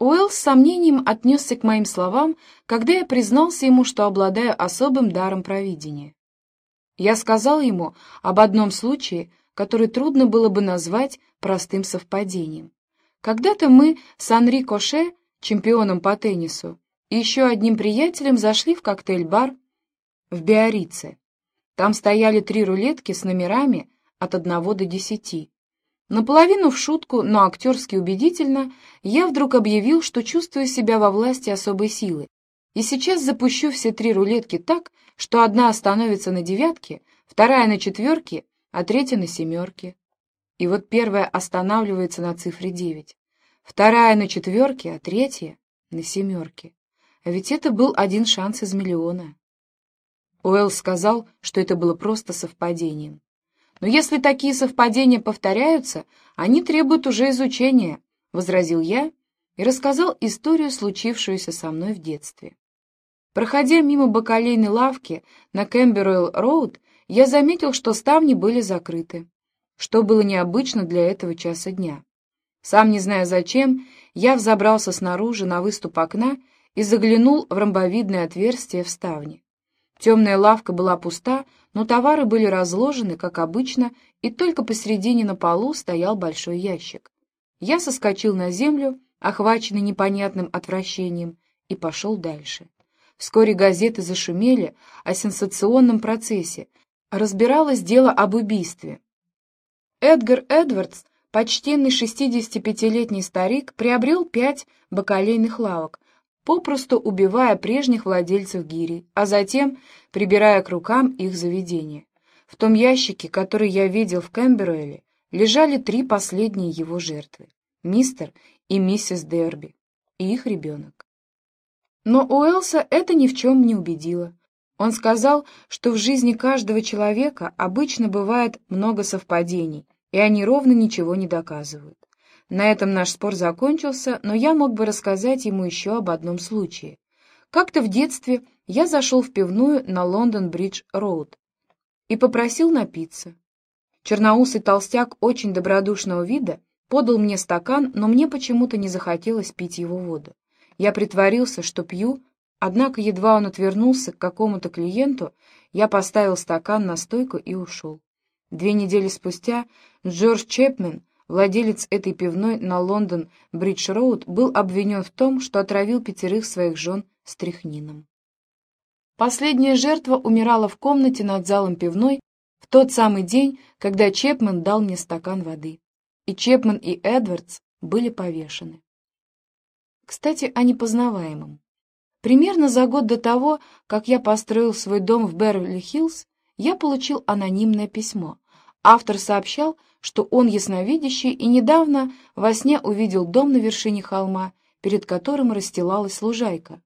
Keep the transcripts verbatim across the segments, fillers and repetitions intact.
Уэлл с сомнением отнесся к моим словам, когда я признался ему, что обладаю особым даром провидения. Я сказал ему об одном случае, который трудно было бы назвать простым совпадением. Когда-то мы с Анри Коше, чемпионом по теннису, и еще одним приятелем зашли в коктейль-бар в Биаррице. Там стояли три рулетки с номерами от одного до десяти. Наполовину в шутку, но актерски убедительно, я вдруг объявил, что чувствую себя во власти особой силы, и сейчас запущу все три рулетки так, что одна остановится на девятке, вторая на четверке, а третья на семерке. И вот первая останавливается на цифре девять, вторая на четверке, а третья на семерке. А ведь это был один шанс из миллиона. Уэлл сказал, что это было просто совпадением. «Но если такие совпадения повторяются, они требуют уже изучения», — возразил я и рассказал историю, случившуюся со мной в детстве. Проходя мимо бакалейной лавки на Кэмберуэлл-роуд, я заметил, что ставни были закрыты, что было необычно для этого часа дня. Сам не зная зачем, я взобрался снаружи на выступ окна и заглянул в ромбовидное отверстие в ставне. Темная лавка была пуста, но товары были разложены, как обычно, и только посередине на полу стоял большой ящик. Я соскочил на землю, охваченный непонятным отвращением, и пошел дальше. Вскоре газеты зашумели о сенсационном процессе. Разбиралось дело об убийстве. Эдгар Эдвардс, почтенный шестидесятипятилетний старик, приобрел пять бакалейных лавок, попросту убивая прежних владельцев гири, а затем прибирая к рукам их заведения. В том ящике, который я видел в Кэмберуэле, лежали три последние его жертвы — мистер и миссис Дерби и их ребенок. Но Уэллса это ни в чем не убедило. Он сказал, что в жизни каждого человека обычно бывает много совпадений, и они ровно ничего не доказывают. На этом наш спор закончился, но я мог бы рассказать ему еще об одном случае. Как-то в детстве я зашел в пивную на Лондон-Бридж-роуд и попросил напиться. Черноусый толстяк очень добродушного вида подал мне стакан, но мне почему-то не захотелось пить его воду. Я притворился, что пью, однако едва он отвернулся к какому-то клиенту, я поставил стакан на стойку и ушел. Две недели спустя Джордж Чепмен, владелец этой пивной на Лондон-Бридж-роуд, был обвинен в том, что отравил пятерых своих жен стрихнином. Последняя жертва умирала в комнате над залом пивной в тот самый день, когда Чепмен дал мне стакан воды. И Чепмен, и Эдвардс были повешены. Кстати, о непознаваемом. Примерно за год до того, как я построил свой дом в Беверли-Хиллз, я получил анонимное письмо. Автор сообщал, что он ясновидящий и недавно во сне увидел дом на вершине холма, перед которым расстилалась лужайка,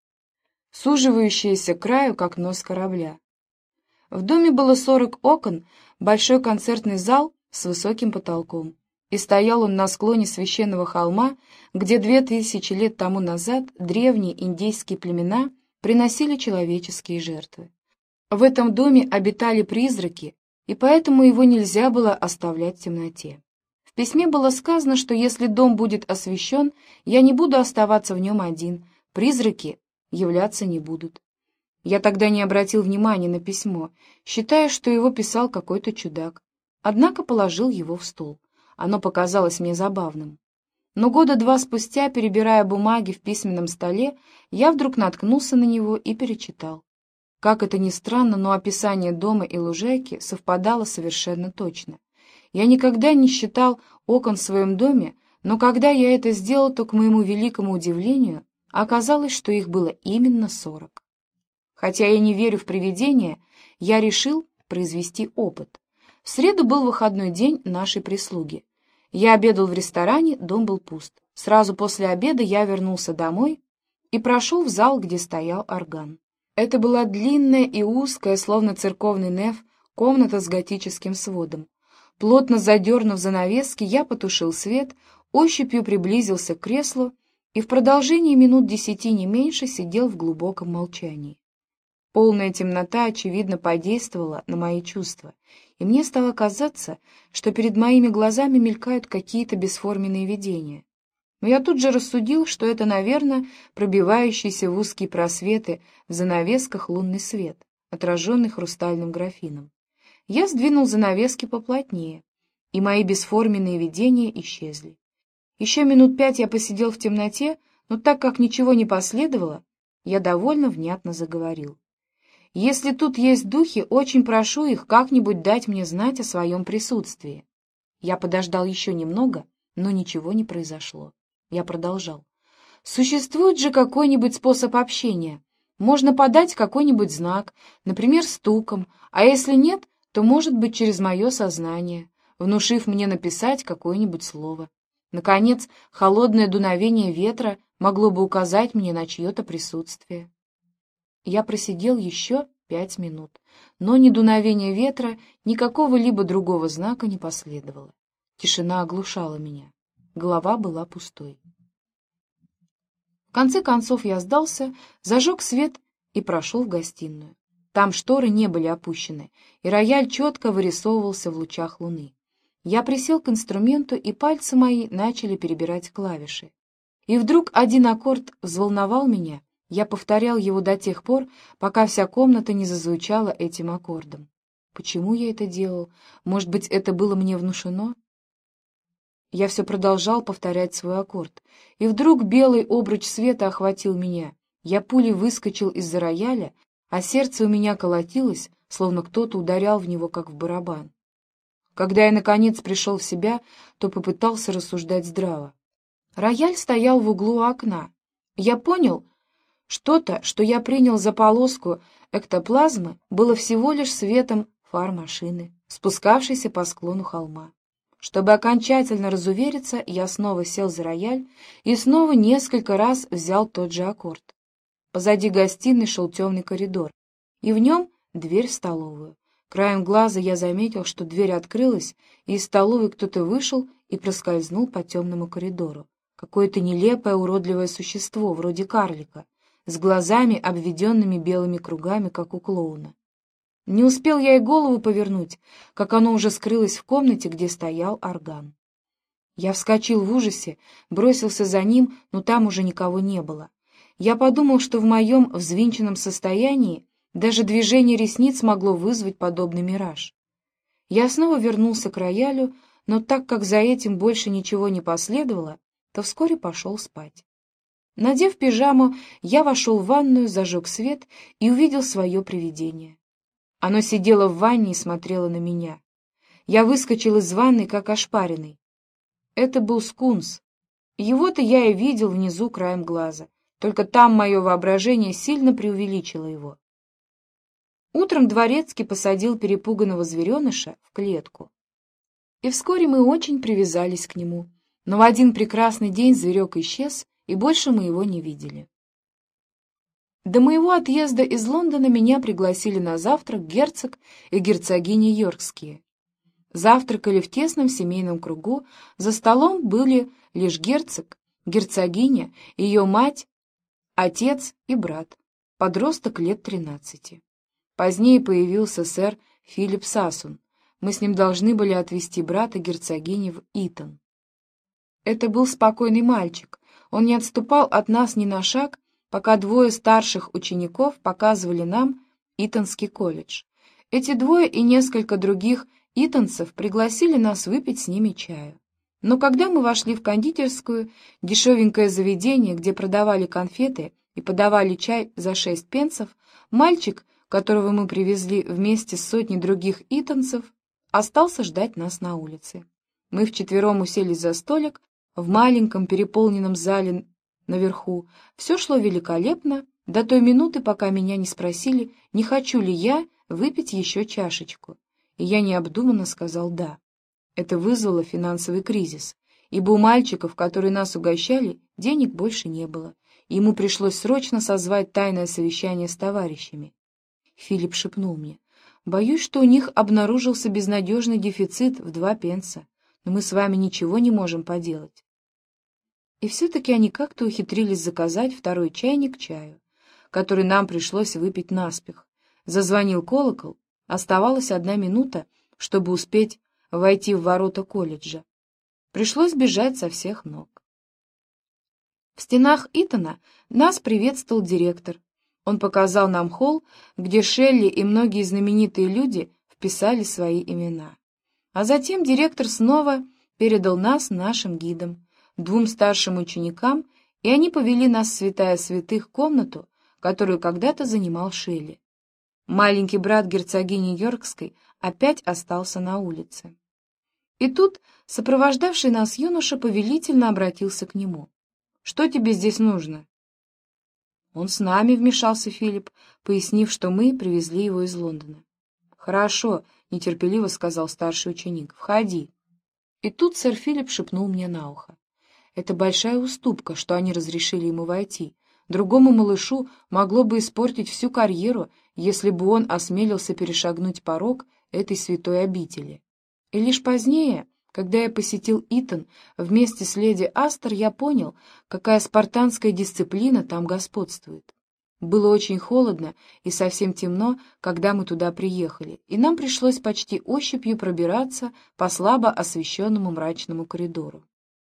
суживающаяся к краю, как нос корабля. В доме было сорок окон, большой концертный зал с высоким потолком, и стоял он на склоне священного холма, где две тысячи лет тому назад древние индейские племена приносили человеческие жертвы. В этом доме обитали призраки, и поэтому его нельзя было оставлять в темноте. В письме было сказано, что если дом будет освещен, я не буду оставаться в нем один, призраки являться не будут. Я тогда не обратил внимания на письмо, считая, что его писал какой-то чудак, однако положил его в стол. Оно показалось мне забавным. Но года два спустя, перебирая бумаги в письменном столе, я вдруг наткнулся на него и перечитал. Как это ни странно, но описание дома и лужайки совпадало совершенно точно. Я никогда не считал окон в своем доме, но когда я это сделал, то, к моему великому удивлению, оказалось, что их было именно сорок. Хотя я не верю в привидения, я решил произвести опыт. В среду был выходной день нашей прислуги. Я обедал в ресторане, дом был пуст. Сразу после обеда я вернулся домой и прошел в зал, где стоял орган. Это была длинная и узкая, словно церковный неф, комната с готическим сводом. Плотно задернув занавески, я потушил свет, ощупью приблизился к креслу и в продолжении минут десяти не меньше сидел в глубоком молчании. Полная темнота, очевидно, подействовала на мои чувства, и мне стало казаться, что перед моими глазами мелькают какие-то бесформенные видения. Но я тут же рассудил, что это, наверное, пробивающийся в узкие просветы в занавесках лунный свет, отраженный хрустальным графином. Я сдвинул занавески поплотнее, и мои бесформенные видения исчезли. Еще минут пять я посидел в темноте, но так как ничего не последовало, я довольно внятно заговорил. «Если тут есть духи, очень прошу их как-нибудь дать мне знать о своем присутствии». Я подождал еще немного, но ничего не произошло. Я продолжал. «Существует же какой-нибудь способ общения. Можно подать какой-нибудь знак, например, стуком, а если нет, то, может быть, через мое сознание, внушив мне написать какое-нибудь слово. Наконец, холодное дуновение ветра могло бы указать мне на чье-то присутствие». Я просидел еще пять минут, но ни дуновения ветра, ни какого-либо другого знака не последовало. Тишина оглушала меня. Голова была пустой. В конце концов я сдался, зажег свет и прошел в гостиную. Там шторы не были опущены, и рояль четко вырисовывался в лучах луны. Я присел к инструменту, и пальцы мои начали перебирать клавиши. И вдруг один аккорд взволновал меня. Я повторял его до тех пор, пока вся комната не зазвучала этим аккордом. Почему я это делал? Может быть, это было мне внушено? Я все продолжал повторять свой аккорд, и вдруг белый обруч света охватил меня. Я пулей выскочил из-за рояля, а сердце у меня колотилось, словно кто-то ударял в него, как в барабан. Когда я, наконец, пришел в себя, то попытался рассуждать здраво. Рояль стоял в углу окна. Я понял, что-то, что я принял за полоску эктоплазмы, было всего лишь светом фар машины, спускавшейся по склону холма. Чтобы окончательно разувериться, я снова сел за рояль и снова несколько раз взял тот же аккорд. Позади гостиной шел темный коридор, и в нем дверь в столовую. Краем глаза я заметил, что дверь открылась, и из столовой кто-то вышел и проскользнул по темному коридору. Какое-то нелепое уродливое существо, вроде карлика, с глазами, обведенными белыми кругами, как у клоуна. Не успел я и голову повернуть, как оно уже скрылось в комнате, где стоял орган. Я вскочил в ужасе, бросился за ним, но там уже никого не было. Я подумал, что в моем взвинченном состоянии даже движение ресниц могло вызвать подобный мираж. Я снова вернулся к роялю, но так как за этим больше ничего не последовало, то вскоре пошел спать. Надев пижаму, я вошел в ванную, зажег свет и увидел свое привидение. Оно сидело в ванне и смотрело на меня. Я выскочил из ванной, как ошпаренный. Это был скунс. Его-то я и видел внизу краем глаза, только там мое воображение сильно преувеличило его. Утром дворецкий посадил перепуганного звереныша в клетку. И вскоре мы очень привязались к нему. Но в один прекрасный день зверек исчез, и больше мы его не видели. До моего отъезда из Лондона меня пригласили на завтрак герцог и герцогиня Йоркские. Завтракали в тесном семейном кругу, за столом были лишь герцог, герцогиня, ее мать, отец и брат, подросток лет тринадцати. Позднее появился сэр Филипп Сасун. Мы с ним должны были отвезти брата герцогини в Итон. Это был спокойный мальчик. Он не отступал от нас ни на шаг, пока двое старших учеников показывали нам Итонский колледж. Эти двое и несколько других итонцев пригласили нас выпить с ними чаю. Но когда мы вошли в кондитерскую, дешевенькое заведение, где продавали конфеты и подавали чай за шесть пенсов, мальчик, которого мы привезли вместе с сотней других итонцев, остался ждать нас на улице. Мы вчетвером уселись за столик в маленьком переполненном зале наверху. Все шло великолепно до той минуты, пока меня не спросили, не хочу ли я выпить еще чашечку. И я необдуманно сказал «да». Это вызвало финансовый кризис, ибо у мальчиков, которые нас угощали, денег больше не было. Ему пришлось срочно созвать тайное совещание с товарищами. Филипп шепнул мне: «Боюсь, что у них обнаружился безнадежный дефицит в два пенса, но мы с вами ничего не можем поделать». И все-таки они как-то ухитрились заказать второй чайник чаю, который нам пришлось выпить наспех. Зазвонил колокол, оставалась одна минута, чтобы успеть войти в ворота колледжа. Пришлось бежать со всех ног. В стенах Итона нас приветствовал директор. Он показал нам холл, где Шелли и многие знаменитые люди вписали свои имена. А затем директор снова передал нас нашим гидам, двум старшим ученикам, и они повели нас в святая святых комнату, которую когда-то занимал Шелли. Маленький брат герцогини Йоркской опять остался на улице. И тут сопровождавший нас юноша повелительно обратился к нему. «Что тебе здесь нужно?» «Он с нами», — вмешался Филипп, пояснив, что мы привезли его из Лондона. «Хорошо», — нетерпеливо сказал старший ученик, — «входи». И тут сэр Филипп шепнул мне на ухо. Это большая уступка, что они разрешили ему войти. Другому малышу могло бы испортить всю карьеру, если бы он осмелился перешагнуть порог этой святой обители. И лишь позднее, когда я посетил Итон вместе с леди Астер, я понял, какая спартанская дисциплина там господствует. Было очень холодно и совсем темно, когда мы туда приехали, и нам пришлось почти ощупью пробираться по слабо освещенному мрачному коридору.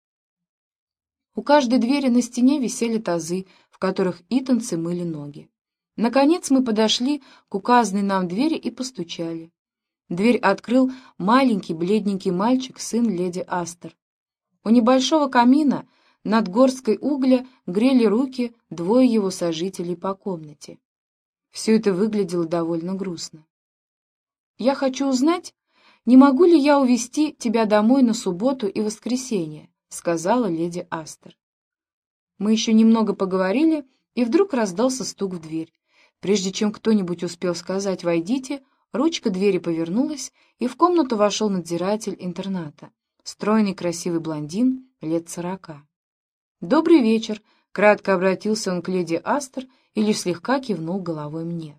У каждой двери на стене висели тазы, в которых итонцы мыли ноги. Наконец мы подошли к указанной нам двери и постучали. Дверь открыл маленький бледненький мальчик, сын леди Астер. У небольшого камина над горсткой угля грели руки двое его сожителей по комнате. Все это выглядело довольно грустно. «Я хочу узнать, не могу ли я увезти тебя домой на субботу и воскресенье», — сказала леди Астер. Мы еще немного поговорили, и вдруг раздался стук в дверь. Прежде чем кто-нибудь успел сказать «войдите», ручка двери повернулась, и в комнату вошел надзиратель интерната, стройный красивый блондин лет сорока. «Добрый вечер», — кратко обратился он к леди Астер и лишь слегка кивнул головой мне.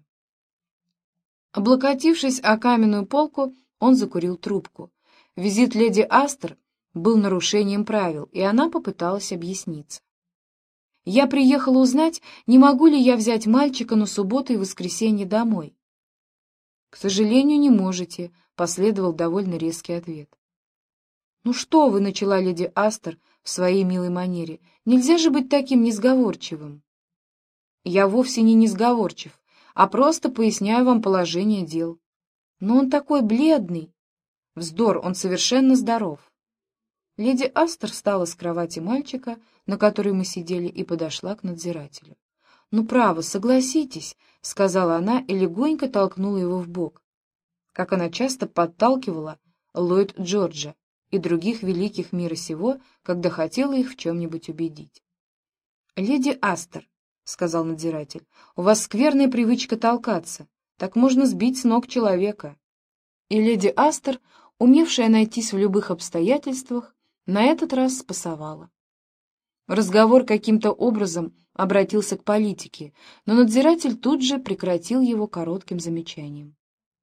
Облокотившись о каменную полку, он закурил трубку. Визит леди Астер был нарушением правил, и она попыталась объясниться. «Я приехала узнать, не могу ли я взять мальчика на субботу и воскресенье домой». «К сожалению, не можете», — последовал довольно резкий ответ. «Ну что вы», — начала леди Астер в своей милой манере, — «нельзя же быть таким несговорчивым». «Я вовсе не несговорчив, а просто поясняю вам положение дел». «Но он такой бледный». «Вздор, он совершенно здоров». Леди Астер встала с кровати мальчика, на которой мы сидели, и подошла к надзирателю. «Ну, право, согласитесь», — сказала она и легонько толкнула его в бок, как она часто подталкивала Ллойд Джорджа и других великих мира сего, когда хотела их в чем-нибудь убедить. «Леди Астер», — сказал надзиратель, — «у вас скверная привычка толкаться, так можно сбить с ног человека». И леди Астер, умевшая найтись в любых обстоятельствах, на этот раз спасовала. Разговор каким-то образом обратился к политике, но надзиратель тут же прекратил его коротким замечанием.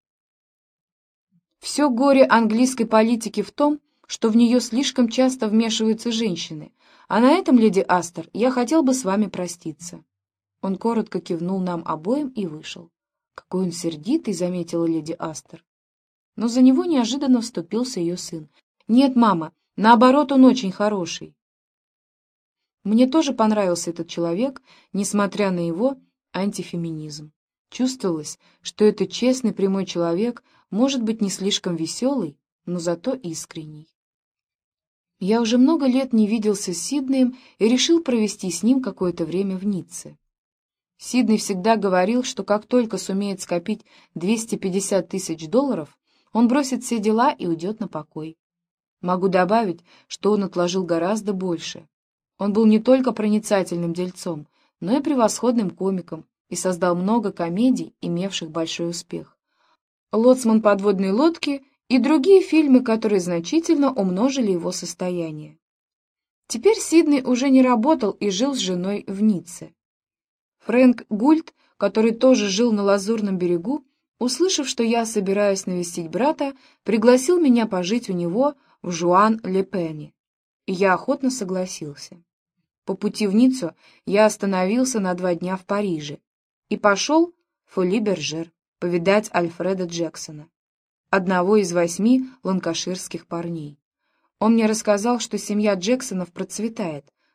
Все горе английской политики в том, что в нее слишком часто вмешиваются женщины, а на этом, леди Астер, я хотел бы с вами проститься». Он коротко кивнул нам обоим и вышел. «Какой он сердитый», — заметила леди Астер. Но за него неожиданно вступился ее сын. «Нет, мама, наоборот, он очень хороший». Мне тоже понравился этот человек, несмотря на его антифеминизм. Чувствовалось, что этот честный прямой человек может быть не слишком веселый, но зато искренний. Я уже много лет не виделся с Сиднеем и решил провести с ним какое-то время в Ницце. Сидней всегда говорил, что как только сумеет скопить двести пятьдесят тысяч долларов, он бросит все дела и уйдет на покой. Могу добавить, что он отложил гораздо больше. Он был не только проницательным дельцом, но и превосходным комиком и создал много комедий, имевших большой успех. «Лоцман подводной лодки» и другие фильмы, которые значительно умножили его состояние. Теперь Сидней уже не работал и жил с женой в Ницце. Фрэнк Гульд, который тоже жил на Лазурном берегу, услышав, что я собираюсь навестить брата, пригласил меня пожить у него в Жуан-ле-Пене, и я охотно согласился. По пути в Ниццу я остановился на два дня в Париже и пошел в Фоли-Бержер повидать Альфреда Джексона, одного из восьми ланкаширских парней. Он мне рассказал, что семья Джексонов процветает,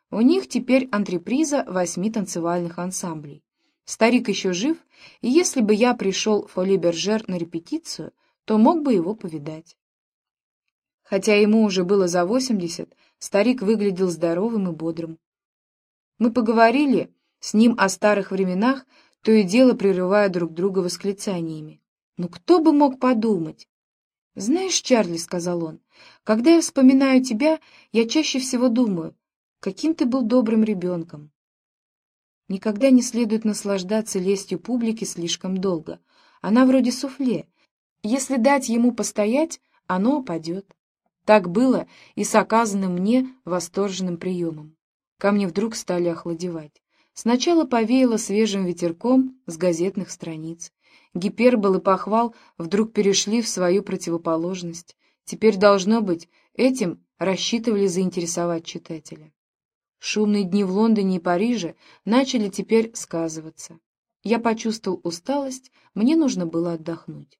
У них теперь антреприза восьми танцевальных ансамблей. Старик еще жив, и если бы я пришел в Фоли-Бержер на репетицию, то мог бы его повидать. Хотя ему уже было за восемьдесят, старик выглядел здоровым и бодрым. Мы поговорили с ним о старых временах, то и дело прерывая друг друга восклицаниями. «Ну кто бы мог подумать?» «Знаешь, Чарли, — сказал он, — когда я вспоминаю тебя, я чаще всего думаю, каким ты был добрым ребенком». Никогда не следует наслаждаться лестью публики слишком долго. Она вроде суфле. Если дать ему постоять, оно опадет. Так было и с оказанным мне восторженным приемом. Ко мне вдруг стали охладевать. Сначала повеяло свежим ветерком с газетных страниц. Гипербол и похвал вдруг перешли в свою противоположность. Теперь, должно быть, этим рассчитывали заинтересовать читателя. Шумные дни в Лондоне и Париже начали теперь сказываться. Я почувствовал усталость, мне нужно было отдохнуть.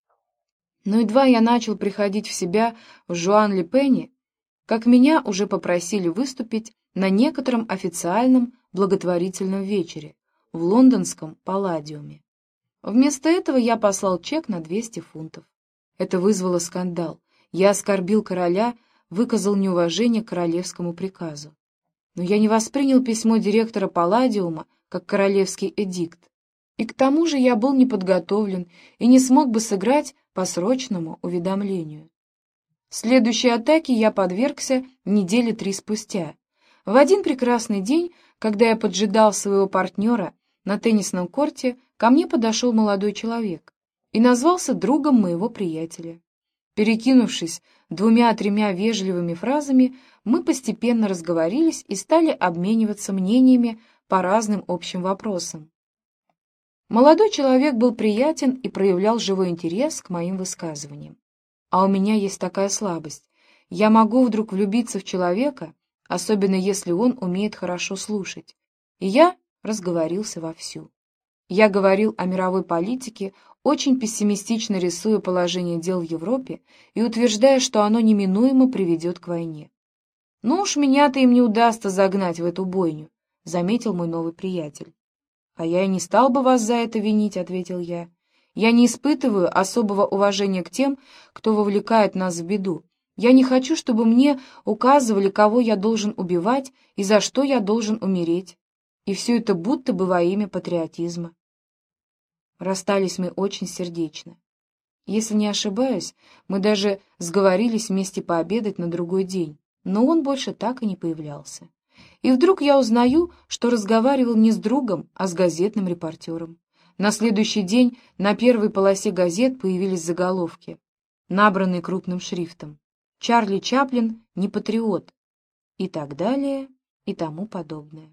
Но едва я начал приходить в себя в Жуан-Ле-Пене, как меня уже попросили выступить на некотором официальном благотворительном вечере в лондонском Палладиуме. Вместо этого я послал чек на двести фунтов. Это вызвало скандал. Я оскорбил короля, выказал неуважение к королевскому приказу. Но я не воспринял письмо директора Палладиума как королевский эдикт. И к тому же я был неподготовлен и не смог бы сыграть по срочному уведомлению. Следующей атаке я подвергся недели три спустя. В один прекрасный день, когда я поджидал своего партнера на теннисном корте, ко мне подошел молодой человек и назвался другом моего приятеля. Перекинувшись двумя-тремя вежливыми фразами, мы постепенно разговорились и стали обмениваться мнениями по разным общим вопросам. Молодой человек был приятен и проявлял живой интерес к моим высказываниям. А у меня есть такая слабость. Я могу вдруг влюбиться в человека, особенно если он умеет хорошо слушать. И я разговорился вовсю. Я говорил о мировой политике, очень пессимистично рисуя положение дел в Европе и утверждая, что оно неминуемо приведет к войне. «Ну уж меня-то им не удастся загнать в эту бойню», — заметил мой новый приятель. «А я и не стал бы вас за это винить», — ответил я. «Я не испытываю особого уважения к тем, кто вовлекает нас в беду. Я не хочу, чтобы мне указывали, кого я должен убивать и за что я должен умереть. И все это будто бы во имя патриотизма». Расстались мы очень сердечно. Если не ошибаюсь, мы даже сговорились вместе пообедать на другой день, но он больше так и не появлялся. И вдруг я узнаю, что разговаривал не с другом, а с газетным репортером. На следующий день на первой полосе газет появились заголовки, набранные крупным шрифтом: «Чарли Чаплин не патриот» и так далее и тому подобное.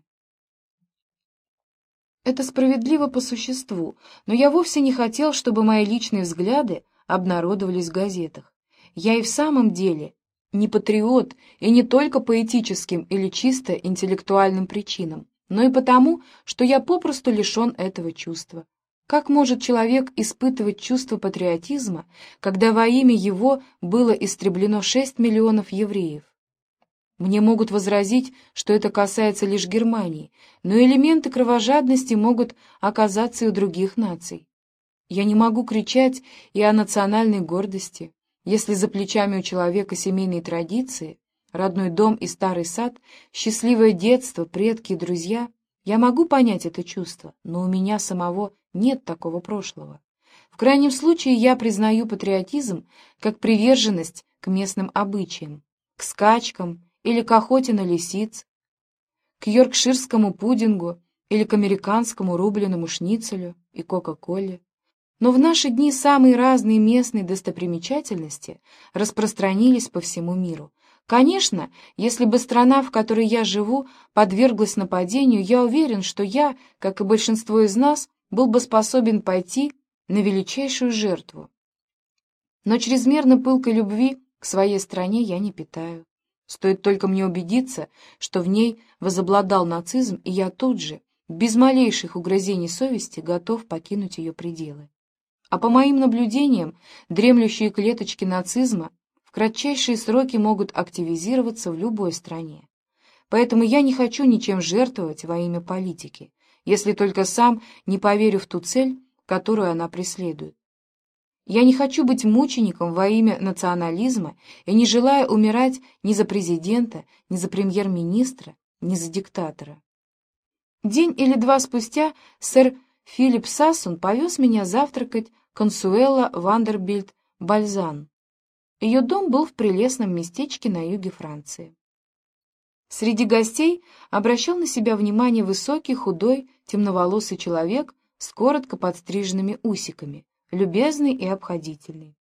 Это справедливо по существу, но я вовсе не хотел, чтобы мои личные взгляды обнародовались в газетах. Я и в самом деле не патриот, и не только по этическим или чисто интеллектуальным причинам, но и потому, что я попросту лишен этого чувства. Как может человек испытывать чувство патриотизма, когда во имя его было истреблено шесть миллионов евреев? Мне могут возразить, что это касается лишь Германии, но элементы кровожадности могут оказаться и у других наций. Я не могу кричать и о национальной гордости, если за плечами у человека семейные традиции, родной дом и старый сад, счастливое детство, предки и друзья. Я могу понять это чувство, но у меня самого нет такого прошлого. В крайнем случае я признаю патриотизм как приверженность к местным обычаям, к скачкам или к охоте на лисиц, к йоркширскому пудингу или к американскому рубленому шницелю и кока-коле. Но в наши дни самые разные местные достопримечательности распространились по всему миру. Конечно, если бы страна, в которой я живу, подверглась нападению, я уверен, что я, как и большинство из нас, был бы способен пойти на величайшую жертву. Но чрезмерно пылкой любви к своей стране я не питаю. Стоит только мне убедиться, что в ней возобладал нацизм, и я тут же, без малейших угрызений совести, готов покинуть ее пределы. А по моим наблюдениям, дремлющие клеточки нацизма в кратчайшие сроки могут активизироваться в любой стране. поэтому я не хочу ничем жертвовать во имя политики, если только сам не поверю в ту цель, которую она преследует. Я не хочу быть мучеником во имя национализма и не желаю умирать ни за президента, ни за премьер-министра, ни за диктатора. День или два спустя сэр Филипп Сассон повез меня завтракать к Консуэло Вандербильт Бальзан. Ее дом был в прелестном местечке на юге Франции. Среди гостей обращал на себя внимание высокий, худой, темноволосый человек с коротко подстриженными усиками, любезный и обходительный.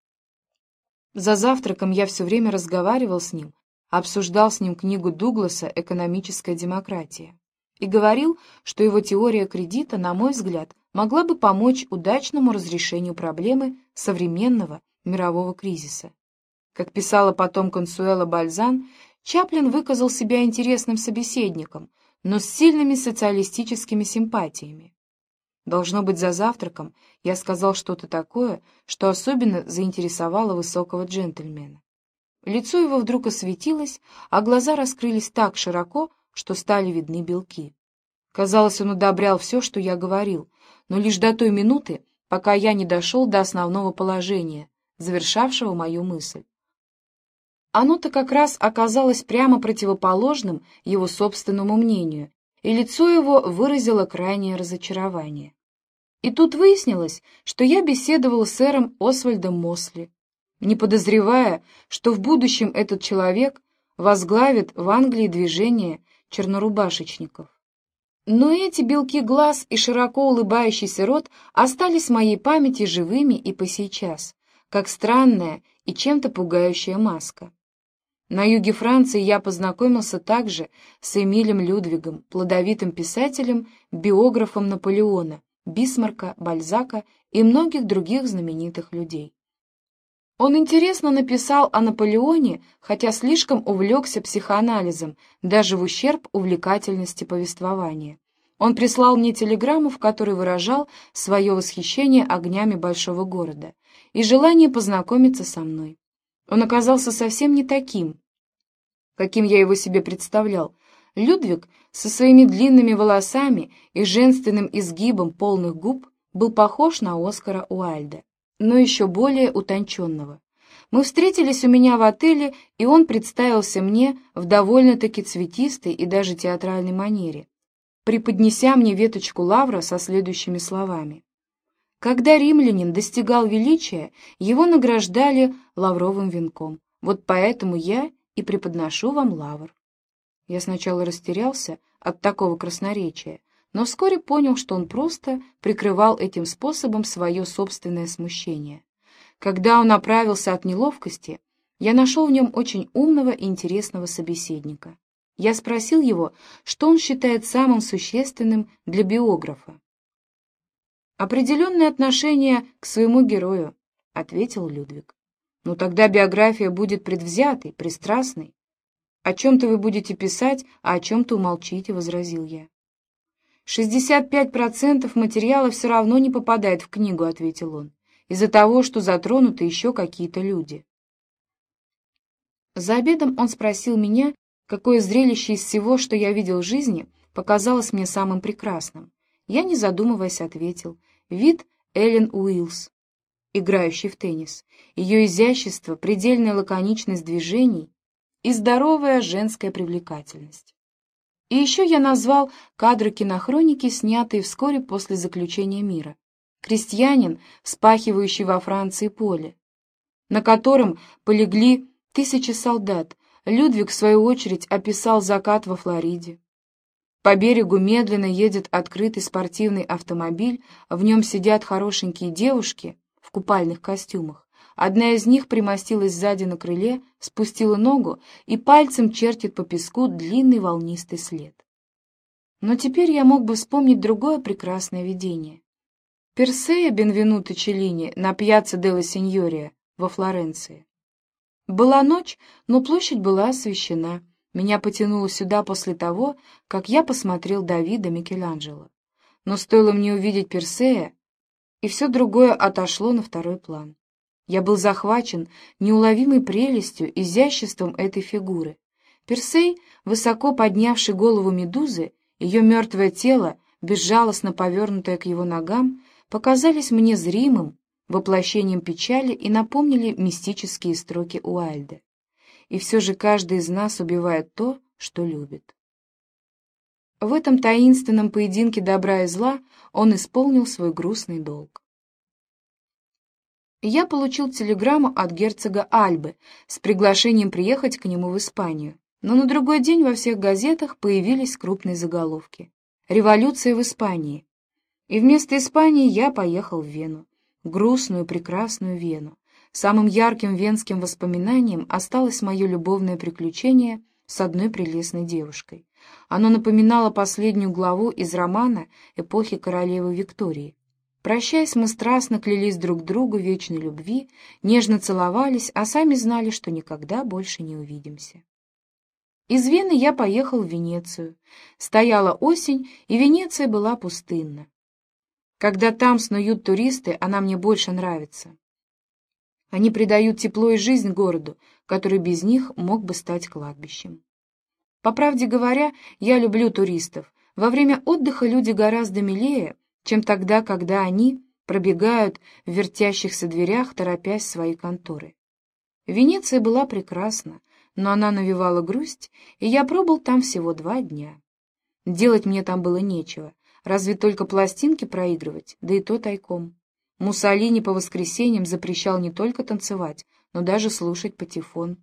За завтраком я все время разговаривал с ним, обсуждал с ним книгу Дугласа «Экономическая демократия» и говорил, что его теория кредита, на мой взгляд, могла бы помочь удачному разрешению проблемы современного мирового кризиса. Как писала потом Консуэло Бальзан, Чаплин выказал себя интересным собеседником, но с сильными социалистическими симпатиями. Должно быть, за завтраком я сказал что-то такое, что особенно заинтересовало высокого джентльмена. Лицо его вдруг осветилось, а глаза раскрылись так широко, что стали видны белки. Казалось, он одобрял все, что я говорил, но лишь до той минуты, пока я не дошел до основного положения, завершавшего мою мысль. Оно-то как раз оказалось прямо противоположным его собственному мнению, и лицо его выразило крайнее разочарование. И тут выяснилось, что я беседовал с сэром Освальдом Мосли, не подозревая, что в будущем этот человек возглавит в Англии движение чернорубашечников. Но эти белки глаз и широко улыбающийся рот остались в моей памяти живыми и по сейчас, как странная и чем-то пугающая маска. На юге Франции я познакомился также с Эмилем Людвигом, плодовитым писателем, биографом Наполеона, Бисмарка, Бальзака и многих других знаменитых людей. Он интересно написал о Наполеоне, хотя слишком увлекся психоанализом, даже в ущерб увлекательности повествования. Он прислал мне телеграмму, в которой выражал свое восхищение огнями большого города и желание познакомиться со мной. Он оказался совсем не таким, каким я его себе представлял. Людвиг со своими длинными волосами и женственным изгибом полных губ был похож на Оскара Уайльда, но еще более утонченного. Мы встретились у меня в отеле, и он представился мне в довольно-таки цветистой и даже театральной манере, преподнеся мне веточку лавра со следующими словами. Когда римлянин достигал величия, его награждали лавровым венком. Вот поэтому я и преподношу вам лавр. Я сначала растерялся от такого красноречия, но вскоре понял, что он просто прикрывал этим способом свое собственное смущение. Когда он оправился от неловкости, я нашел в нем очень умного и интересного собеседника. Я спросил его, что он считает самым существенным для биографа. «Определенное отношение к своему герою», — ответил Людвиг. «Ну тогда биография будет предвзятой, пристрастной. О чем-то вы будете писать, а о чем-то умолчите», — возразил я. «шестьдесят пять процентов материала все равно не попадает в книгу», — ответил он, «из-за того, что затронуты еще какие-то люди». За обедом он спросил меня, какое зрелище из всего, что я видел в жизни, показалось мне самым прекрасным. Я, не задумываясь, ответил: вид Эллен Уиллс, играющей в теннис, ее изящество, предельная лаконичность движений и здоровая женская привлекательность. И еще я назвал кадры кинохроники, снятые вскоре после заключения мира. Крестьянин, вспахивающий во Франции поле, на котором полегли тысячи солдат. Людвиг, в свою очередь, описал закат во Флориде. По берегу медленно едет открытый спортивный автомобиль, в нем сидят хорошенькие девушки в купальных костюмах. Одна из них примостилась сзади на крыле, спустила ногу и пальцем чертит по песку длинный волнистый след. Но теперь я мог бы вспомнить другое прекрасное видение. Персея Бенвенуто Челлини на пьяцца делла Синьория во Флоренции. Была ночь, но площадь была освещена. Меня потянуло сюда после того, как я посмотрел Давида Микеланджело. Но стоило мне увидеть Персея, и все другое отошло на второй план. Я был захвачен неуловимой прелестью, изяществом этой фигуры. Персей, высоко поднявший голову Медузы, ее мертвое тело, безжалостно повернутое к его ногам, показались мне зримым воплощением печали и напомнили мистические строки Уайльда. И все же каждый из нас убивает то, что любит. В этом таинственном поединке добра и зла он исполнил свой грустный долг. Я получил телеграмму от герцога Альбы с приглашением приехать к нему в Испанию, но на другой день во всех газетах появились крупные заголовки: «Революция в Испании». И вместо Испании я поехал в Вену, грустную, прекрасную Вену. Самым ярким венским воспоминанием осталось мое любовное приключение с одной прелестной девушкой. Оно напоминало последнюю главу из романа эпохи королевы Виктории. Прощаясь, мы страстно клялись друг другу вечной любви, нежно целовались, а сами знали, что никогда больше не увидимся. Из Вены я поехал в Венецию. Стояла осень, и Венеция была пустынна. Когда там снуют туристы, она мне больше нравится. Они придают тепло и жизнь городу, который без них мог бы стать кладбищем. По правде говоря, я люблю туристов. Во время отдыха люди гораздо милее, чем тогда, когда они пробегают в вертящихся дверях, торопясь в свои конторы. Венеция была прекрасна, но она навевала грусть, и я пробыл там всего два дня. Делать мне там было нечего, разве только пластинки проигрывать, да и то тайком. Муссолини по воскресеньям запрещал не только танцевать, но даже слушать патефон.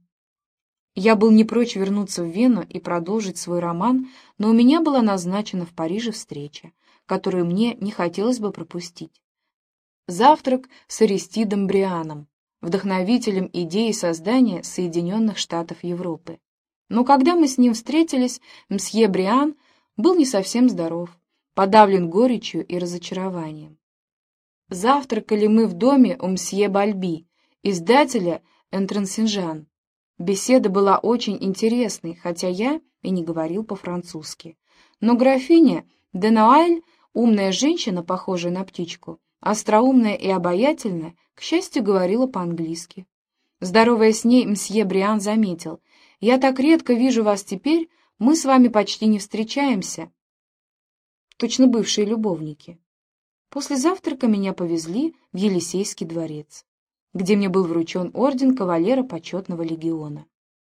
Я был не прочь вернуться в Вену и продолжить свой роман, но у меня была назначена в Париже встреча, которую мне не хотелось бы пропустить. Завтрак с Аристидом Брианом, вдохновителем идеи создания Соединенных Штатов Европы. Но когда мы с ним встретились, мсье Бриан был не совсем здоров, подавлен горечью и разочарованием. Завтракали мы в доме у мсье Бальби, издателя «Энтрансинжан». Беседа была очень интересной, хотя я и не говорил по-французски. Но графиня де Нуайль, умная женщина, похожая на птичку, остроумная и обаятельная, к счастью, говорила по-английски. Здоровая с ней, мсье Бриан заметил: «Я так редко вижу вас теперь, мы с вами почти не встречаемся». Точно бывшие любовники. После завтрака меня повезли в Елисейский дворец, где мне был вручен орден кавалера почетного легиона.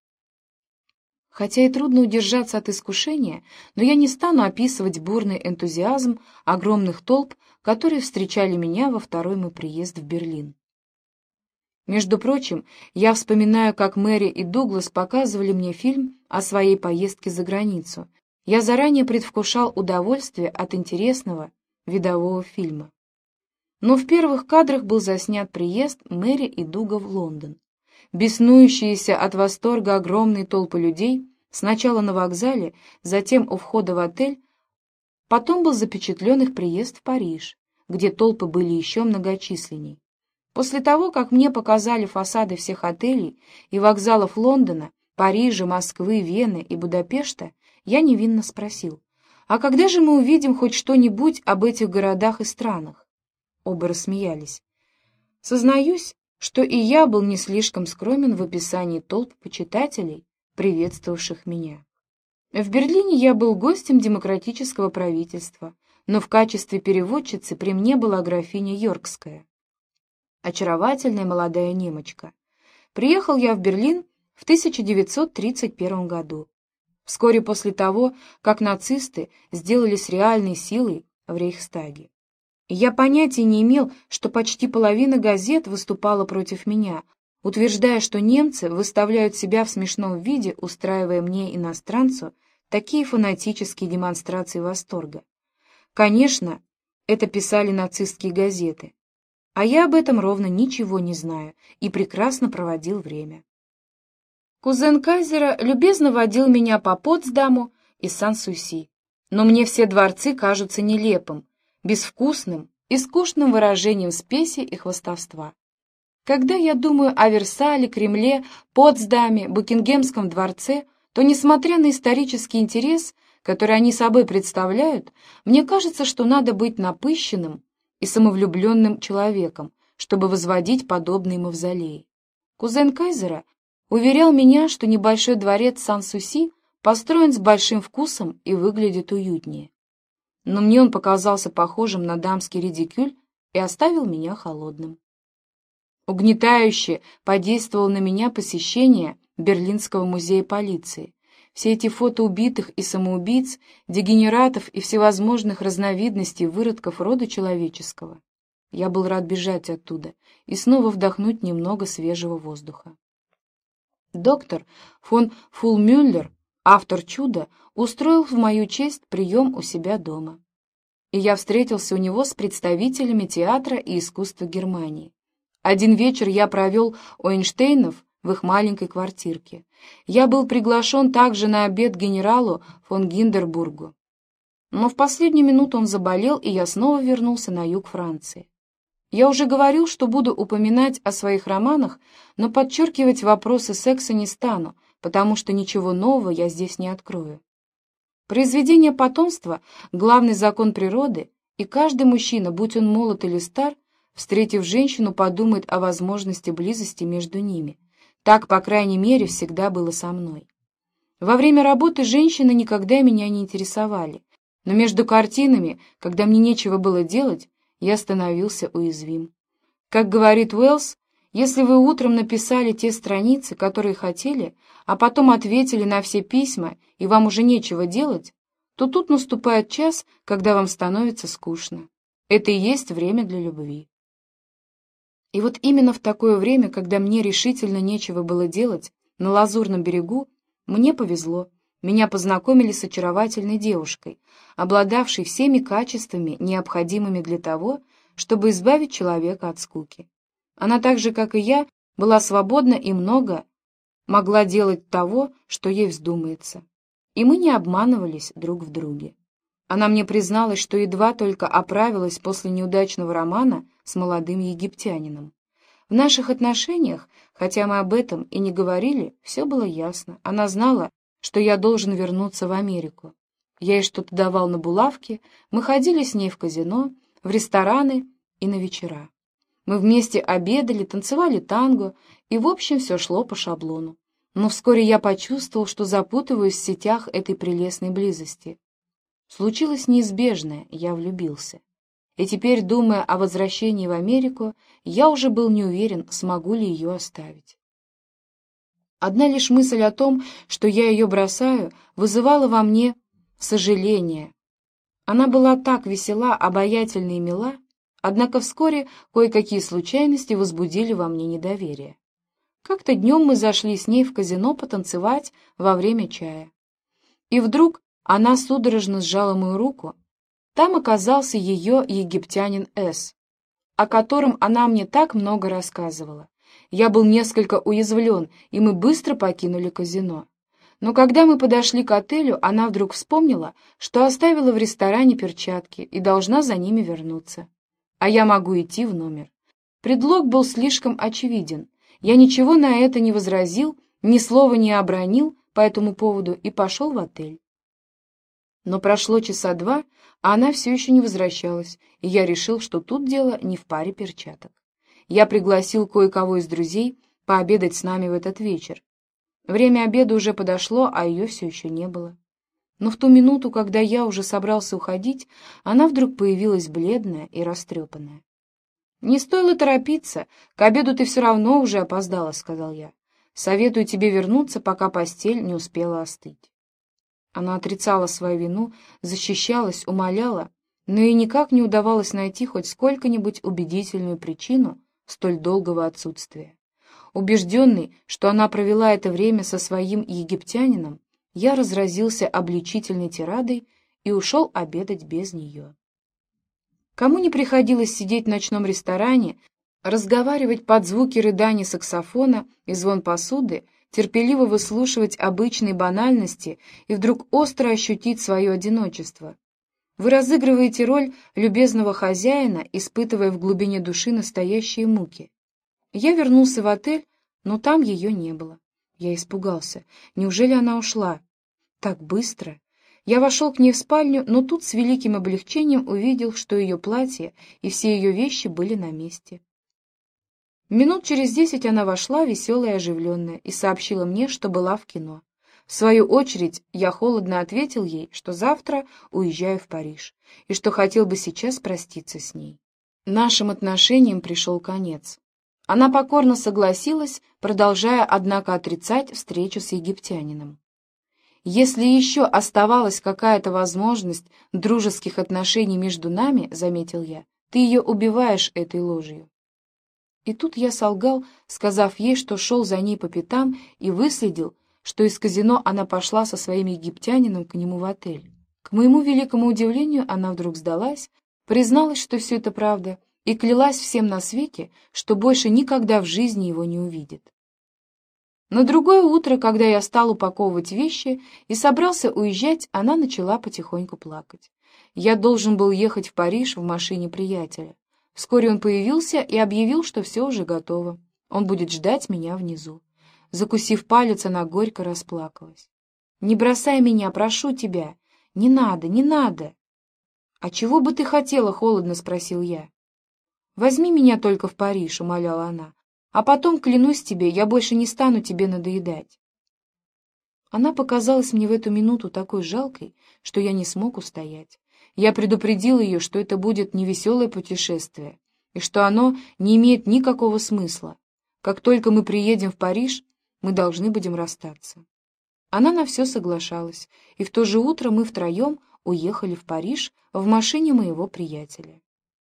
Хотя и трудно удержаться от искушения, но я не стану описывать бурный энтузиазм огромных толп, которые встречали меня во второй мой приезд в Берлин. Между прочим, я вспоминаю, как Мэри и Дуглас показывали мне фильм о своей поездке за границу. Я заранее предвкушал удовольствие от интересного видового фильма. Но в первых кадрах был заснят приезд Мэри и Дуга в Лондон. Беснующиеся от восторга огромные толпы людей, сначала на вокзале, затем у входа в отель, потом был запечатлен их приезд в Париж, где толпы были еще многочисленней. После того, как мне показали фасады всех отелей и вокзалов Лондона, Парижа, Москвы, Вены и Будапешта, я невинно спросил: «А когда же мы увидим хоть что-нибудь об этих городах и странах?» Оба рассмеялись. Сознаюсь, что и я был не слишком скромен в описании толп почитателей, приветствовавших меня. В Берлине я был гостем демократического правительства, но в качестве переводчицы при мне была графиня Йоркская, очаровательная молодая немочка. Приехал я в Берлин в тысяча девятьсот тридцать первом году, вскоре после того, как нацисты сделались реальной силой в Рейхстаге. Я понятия не имел, что почти половина газет выступала против меня, утверждая, что немцы выставляют себя в смешном виде, устраивая мне, иностранцу, такие фанатические демонстрации восторга. Конечно, это писали нацистские газеты, а я об этом ровно ничего не знаю и прекрасно проводил время. Кузен Кайзера любезно водил меня по Потсдаму и Сан-Суси, но мне все дворцы кажутся нелепым, безвкусным и скучным выражением спеси и хвастовства. Когда я думаю о Версале, Кремле, Потсдаме, Букингемском дворце, то, несмотря на исторический интерес, который они собой представляют, мне кажется, что надо быть напыщенным и самовлюбленным человеком, чтобы возводить подобные мавзолеи. Кузен Кайзера Уверял меня, что небольшой дворец Сан-Суси построен с большим вкусом и выглядит уютнее. Но мне он показался похожим на дамский редикюль и оставил меня холодным. Угнетающе подействовало на меня посещение Берлинского музея полиции. Все эти фото убитых и самоубийц, дегенератов и всевозможных разновидностей выродков рода человеческого. Я был рад бежать оттуда и снова вдохнуть немного свежего воздуха. Доктор фон Фулмюллер, автор «Чуда», устроил в мою честь прием у себя дома. И я встретился у него с представителями театра и искусства Германии. Один вечер я провел у Эйнштейнов в их маленькой квартирке. Я был приглашен также на обед генералу фон Гиндербургу. Но в последнюю минуту он заболел, и я снова вернулся на юг Франции. Я уже говорил, что буду упоминать о своих романах, но подчеркивать вопросы секса не стану, потому что ничего нового я здесь не открою. Произведение потомства — главный закон природы, и каждый мужчина, будь он молод или стар, встретив женщину, подумает о возможности близости между ними. Так, по крайней мере, всегда было со мной. Во время работы женщины никогда меня не интересовали, но между картинами, когда мне нечего было делать, я становился уязвим. Как говорит Уэллс, если вы утром написали те страницы, которые хотели, а потом ответили на все письма, и вам уже нечего делать, то тут наступает час, когда вам становится скучно. Это и есть время для любви. И вот именно в такое время, когда мне решительно нечего было делать, на Лазурном берегу, мне повезло. Меня познакомили с очаровательной девушкой, обладавшей всеми качествами, необходимыми для того, чтобы избавить человека от скуки. Она так же, как и я, была свободна и много могла делать того, что ей вздумается. И мы не обманывались друг в друге. Она мне призналась, что едва только оправилась после неудачного романа с молодым египтянином. В наших отношениях, хотя мы об этом и не говорили, все было ясно. Она знала, что я должен вернуться в Америку. Я ей что-то давал на булавки, мы ходили с ней в казино, в рестораны и на вечера. Мы вместе обедали, танцевали танго, и в общем все шло по шаблону. Но вскоре я почувствовал, что запутываюсь в сетях этой прелестной близости. Случилось неизбежное, я влюбился. И теперь, думая о возвращении в Америку, я уже был не уверен, смогу ли ее оставить. Одна лишь мысль о том, что я ее бросаю, вызывала во мне сожаление. Она была так весела, обаятельна и мила, однако вскоре кое-какие случайности возбудили во мне недоверие. Как-то днем мы зашли с ней в казино потанцевать во время чая. И вдруг она судорожно сжала мою руку. Там оказался ее египтянин С, о котором она мне так много рассказывала. Я был несколько уязвлен, и мы быстро покинули казино. Но когда мы подошли к отелю, она вдруг вспомнила, что оставила в ресторане перчатки и должна за ними вернуться. А я могу идти в номер. Предлог был слишком очевиден. Я ничего на это не возразил, ни слова не обронил по этому поводу и пошел в отель. Но прошло часа два, а она все еще не возвращалась, и я решил, что тут дело не в паре перчаток. Я пригласил кое-кого из друзей пообедать с нами в этот вечер. Время обеда уже подошло, а ее все еще не было. Но в ту минуту, когда я уже собрался уходить, она вдруг появилась бледная и растрепанная. «Не стоило торопиться, к обеду ты все равно уже опоздала», — сказал я. «Советую тебе вернуться, пока постель не успела остыть». Она отрицала свою вину, защищалась, умоляла, но ей никак не удавалось найти хоть сколько-нибудь убедительную причину столь долгого отсутствия. Убежденный, что она провела это время со своим египтянином, я разразился обличительной тирадой и ушел обедать без нее. Кому не приходилось сидеть в ночном ресторане, разговаривать под звуки рыданий саксофона и звон посуды, терпеливо выслушивать обычные банальности и вдруг остро ощутить свое одиночество? Вы разыгрываете роль любезного хозяина, испытывая в глубине души настоящие муки. Я вернулся в отель, но там ее не было. Я испугался. Неужели она ушла? Так быстро? Я вошел к ней в спальню, но тут с великим облегчением увидел, что ее платье и все ее вещи были на месте. Минут через десять она вошла, веселая и оживленная, и сообщила мне, что была в кино. В свою очередь, я холодно ответил ей, что завтра уезжаю в Париж, и что хотел бы сейчас проститься с ней. Нашим отношениям пришел конец. Она покорно согласилась, продолжая, однако, отрицать встречу с египтянином. «Если еще оставалась какая-то возможность дружеских отношений между нами, — заметил я, — ты ее убиваешь этой ложью». И тут я солгал, сказав ей, что шел за ней по пятам и выследил, что из казино она пошла со своим египтянином к нему в отель. К моему великому удивлению, она вдруг сдалась, призналась, что все это правда, и клялась всем на свете, что больше никогда в жизни его не увидит. На другое утро, когда я стал упаковывать вещи и собрался уезжать, она начала потихоньку плакать. Я должен был ехать в Париж в машине приятеля. Вскоре он появился и объявил, что все уже готово. Он будет ждать меня внизу. Закусив палец, она горько расплакалась. «Не бросай меня, прошу тебя! Не надо, не надо!» «А чего бы ты хотела?» — холодно спросил я. «Возьми меня только в Париж», — умоляла она. «А потом, клянусь тебе, я больше не стану тебе надоедать». Она показалась мне в эту минуту такой жалкой, что я не смог устоять. Я предупредил ее, что это будет невеселое путешествие, и что оно не имеет никакого смысла. Как только мы приедем в Париж, мы должны будем расстаться. Она на все соглашалась, и в то же утро мы втроем уехали в Париж в машине моего приятеля.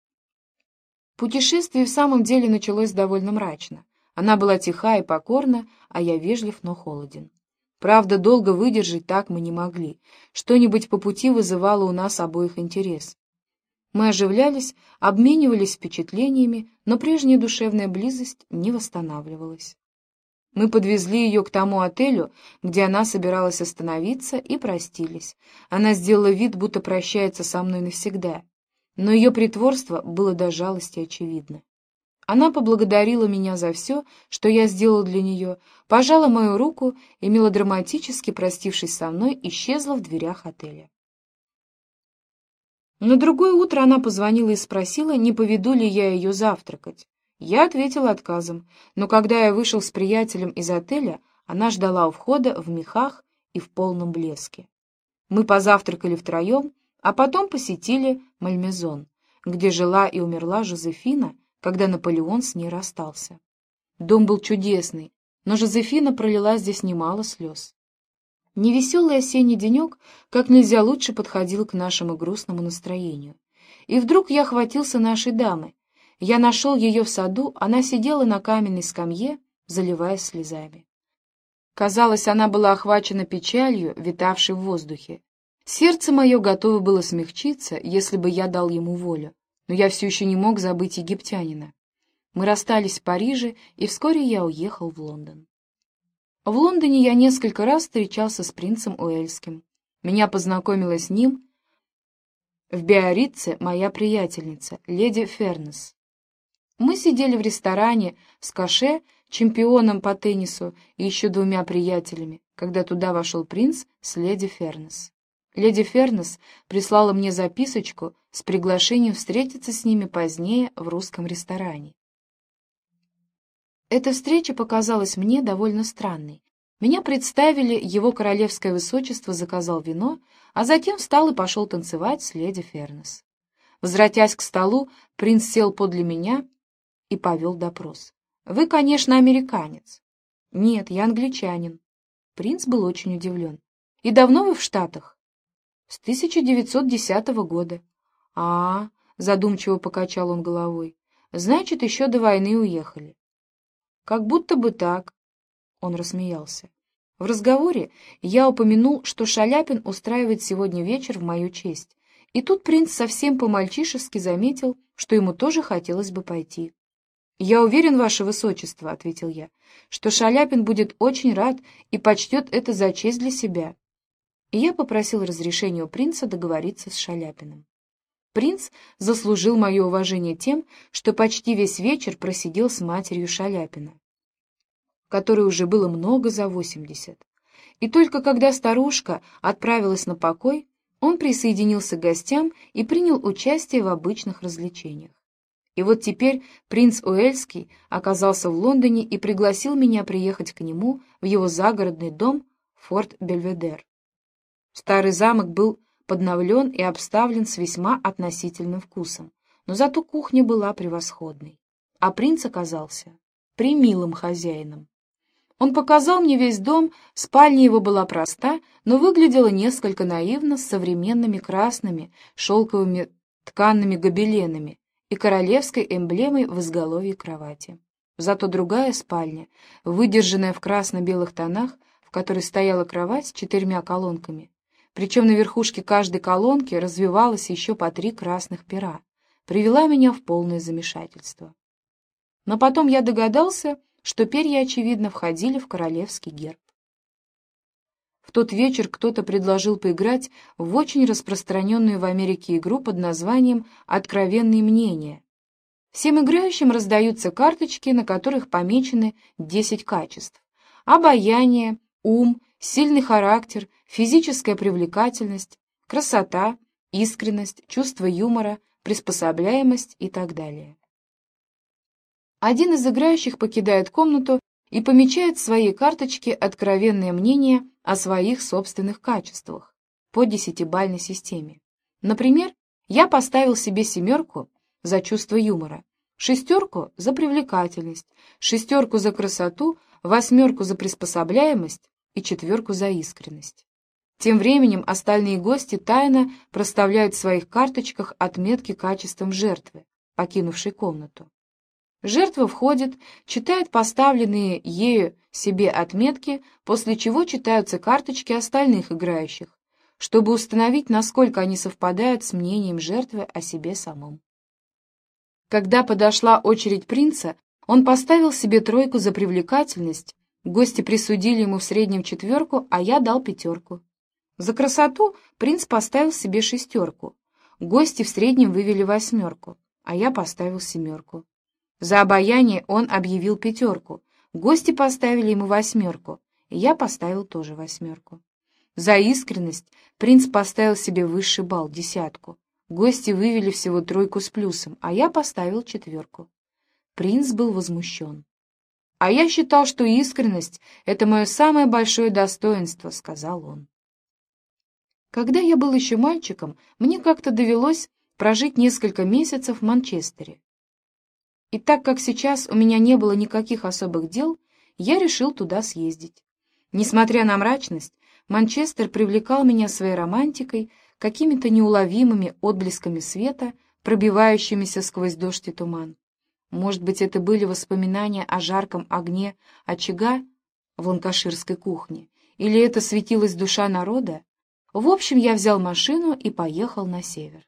Путешествие в самом деле началось довольно мрачно. Она была тиха и покорна, а я вежлив, но холоден. Правда, долго выдержать так мы не могли. Что-нибудь по пути вызывало у нас обоих интерес. Мы оживлялись, обменивались впечатлениями, но прежняя душевная близость не восстанавливалась. Мы подвезли ее к тому отелю, где она собиралась остановиться, и простились. Она сделала вид, будто прощается со мной навсегда, но ее притворство было до жалости очевидно. Она поблагодарила меня за все, что я сделал для нее, пожала мою руку и, мелодраматически простившись со мной, исчезла в дверях отеля. На другое утро она позвонила и спросила, не поведу ли я ее завтракать. Я ответил отказом, но когда я вышел с приятелем из отеля, она ждала у входа в мехах и в полном блеске. Мы позавтракали втроем, а потом посетили Мальмезон, где жила и умерла Жозефина, когда Наполеон с ней расстался. Дом был чудесный, но Жозефина пролила здесь немало слез. Невеселый осенний денек как нельзя лучше подходил к нашему грустному настроению. И вдруг я хватился нашей дамы. Я нашел ее в саду, она сидела на каменной скамье, заливаясь слезами. Казалось, она была охвачена печалью, витавшей в воздухе. Сердце мое готово было смягчиться, если бы я дал ему волю, но я все еще не мог забыть египтянина. Мы расстались в Париже, и вскоре я уехал в Лондон. В Лондоне я несколько раз встречался с принцем Уэльским. Меня познакомила с ним в Биаррице моя приятельница, леди Фернес. Мы сидели в ресторане с Каше, чемпионом по теннису, и еще двумя приятелями, когда туда вошел принц с леди Фернес. Леди Фернес прислала мне записочку с приглашением встретиться с ними позднее в русском ресторане. Эта встреча показалась мне довольно странной. Меня представили, его королевское высочество заказал вино, а затем встал и пошел танцевать с леди Фернес. Возвратясь к столу, принц сел подле меня и повел допрос. «Вы, конечно, американец». «Нет, я англичанин». Принц был очень удивлен. «И давно вы в Штатах?» «С тысяча девятьсот десятого года». «А-а-а», задумчиво покачал он головой, «значит, еще до войны уехали». «Как будто бы так», — он рассмеялся. В разговоре я упомянул, что Шаляпин устраивает сегодня вечер в мою честь, и тут принц совсем по-мальчишески заметил, что ему тоже хотелось бы пойти. «Я уверен, ваше высочество», — ответил я, — «что Шаляпин будет очень рад и почтет это за честь для себя». И я попросил разрешения у принца договориться с Шаляпиным. Принц заслужил мое уважение тем, что почти весь вечер просидел с матерью Шаляпина, которой уже было много за восемьдесят. И только когда старушка отправилась на покой, он присоединился к гостям и принял участие в обычных развлечениях. И вот теперь принц Уэльский оказался в Лондоне и пригласил меня приехать к нему в его загородный дом Форт Бельведер. Старый замок был подновлен и обставлен с весьма относительным вкусом, но зато кухня была превосходной, а принц оказался премилым хозяином. Он показал мне весь дом, спальня его была проста, но выглядела несколько наивно с современными красными шелковыми тканными гобеленами и королевской эмблемой в изголовье кровати. Зато другая спальня, выдержанная в красно-белых тонах, в которой стояла кровать с четырьмя колонками, причем на верхушке каждой колонки развивалось еще по три красных пера, привела меня в полное замешательство. Но потом я догадался, что перья, очевидно, входили в королевский герб. В тот вечер кто-то предложил поиграть в очень распространенную в Америке игру под названием «Откровенные мнения». Всем играющим раздаются карточки, на которых помечены десять качеств: обаяние, ум, сильный характер, физическая привлекательность, красота, искренность, чувство юмора, приспособляемость и так далее. Один из играющих покидает комнату и помечает в своей карточке откровенное мнение о своих собственных качествах по десятибалльной системе. Например, я поставил себе семерку за чувство юмора, шестерку за привлекательность, шестерку за красоту, восьмерку за приспособляемость и четверку за искренность. Тем временем остальные гости тайно проставляют в своих карточках отметки качествам жертвы, покинувшей комнату. Жертва входит, читает поставленные ею себе отметки, после чего читаются карточки остальных играющих, чтобы установить, насколько они совпадают с мнением жертвы о себе самом. Когда подошла очередь принца, он поставил себе тройку за привлекательность, гости присудили ему в среднем четверку, а я дал пятерку. За красоту принц поставил себе шестерку, гости в среднем вывели восьмерку, а я поставил семерку. За обаяние он объявил пятерку, гости поставили ему восьмерку, и я поставил тоже восьмерку. За искренность принц поставил себе высший балл, десятку, гости вывели всего тройку с плюсом, а я поставил четверку. Принц был возмущен. «А я считал, что искренность — это мое самое большое достоинство», — сказал он. Когда я был еще мальчиком, мне как-то довелось прожить несколько месяцев в Манчестере. И так как сейчас у меня не было никаких особых дел, я решил туда съездить. Несмотря на мрачность, Манчестер привлекал меня своей романтикой, какими-то неуловимыми отблесками света, пробивающимися сквозь дождь и туман. Может быть, это были воспоминания о жарком огне очага в ланкаширской кухне, или это светилась душа народа? В общем, я взял машину и поехал на север.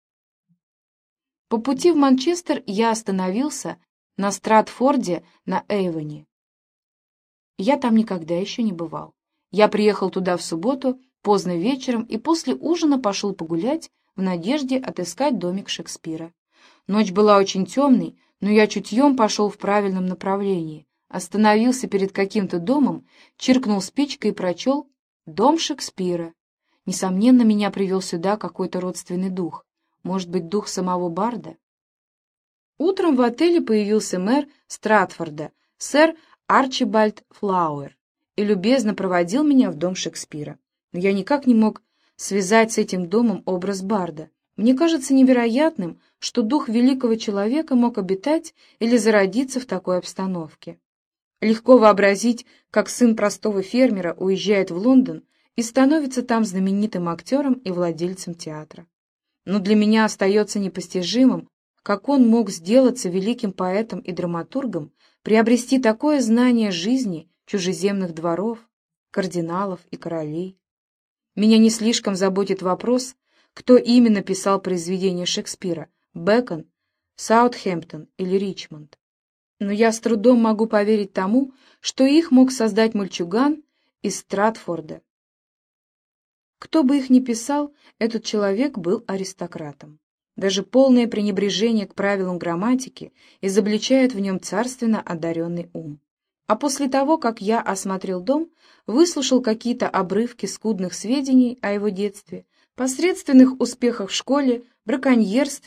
По пути в Манчестер я остановился на Стратфорде на Эйвоне. Я там никогда еще не бывал. Я приехал туда в субботу, поздно вечером, и после ужина пошел погулять в надежде отыскать домик Шекспира. Ночь была очень темной, но я чутьем пошел в правильном направлении, остановился перед каким-то домом, чиркнул спичкой и прочел «Дом Шекспира». Несомненно, меня привел сюда какой-то родственный дух. Может быть, дух самого барда? Утром в отеле появился мэр Стратфорда, сэр Арчибальд Флауэр, и любезно проводил меня в дом Шекспира. Но я никак не мог связать с этим домом образ барда. Мне кажется невероятным, что дух великого человека мог обитать или зародиться в такой обстановке. Легко вообразить, как сын простого фермера уезжает в Лондон и становится там знаменитым актером и владельцем театра. Но для меня остается непостижимым, как он мог сделаться великим поэтом и драматургом, приобрести такое знание жизни чужеземных дворов, кардиналов и королей. Меня не слишком заботит вопрос, кто именно писал произведения Шекспира — Бэкон, Саутгемптон или Ричмонд. Но я с трудом могу поверить тому, что их мог создать мальчуган из Стратфорда. Кто бы их ни писал, этот человек был аристократом. Даже полное пренебрежение к правилам грамматики изобличает в нем царственно одаренный ум. А после того, как я осмотрел дом, выслушал какие-то обрывки скудных сведений о его детстве, посредственных успехах в школе, браконьерстве,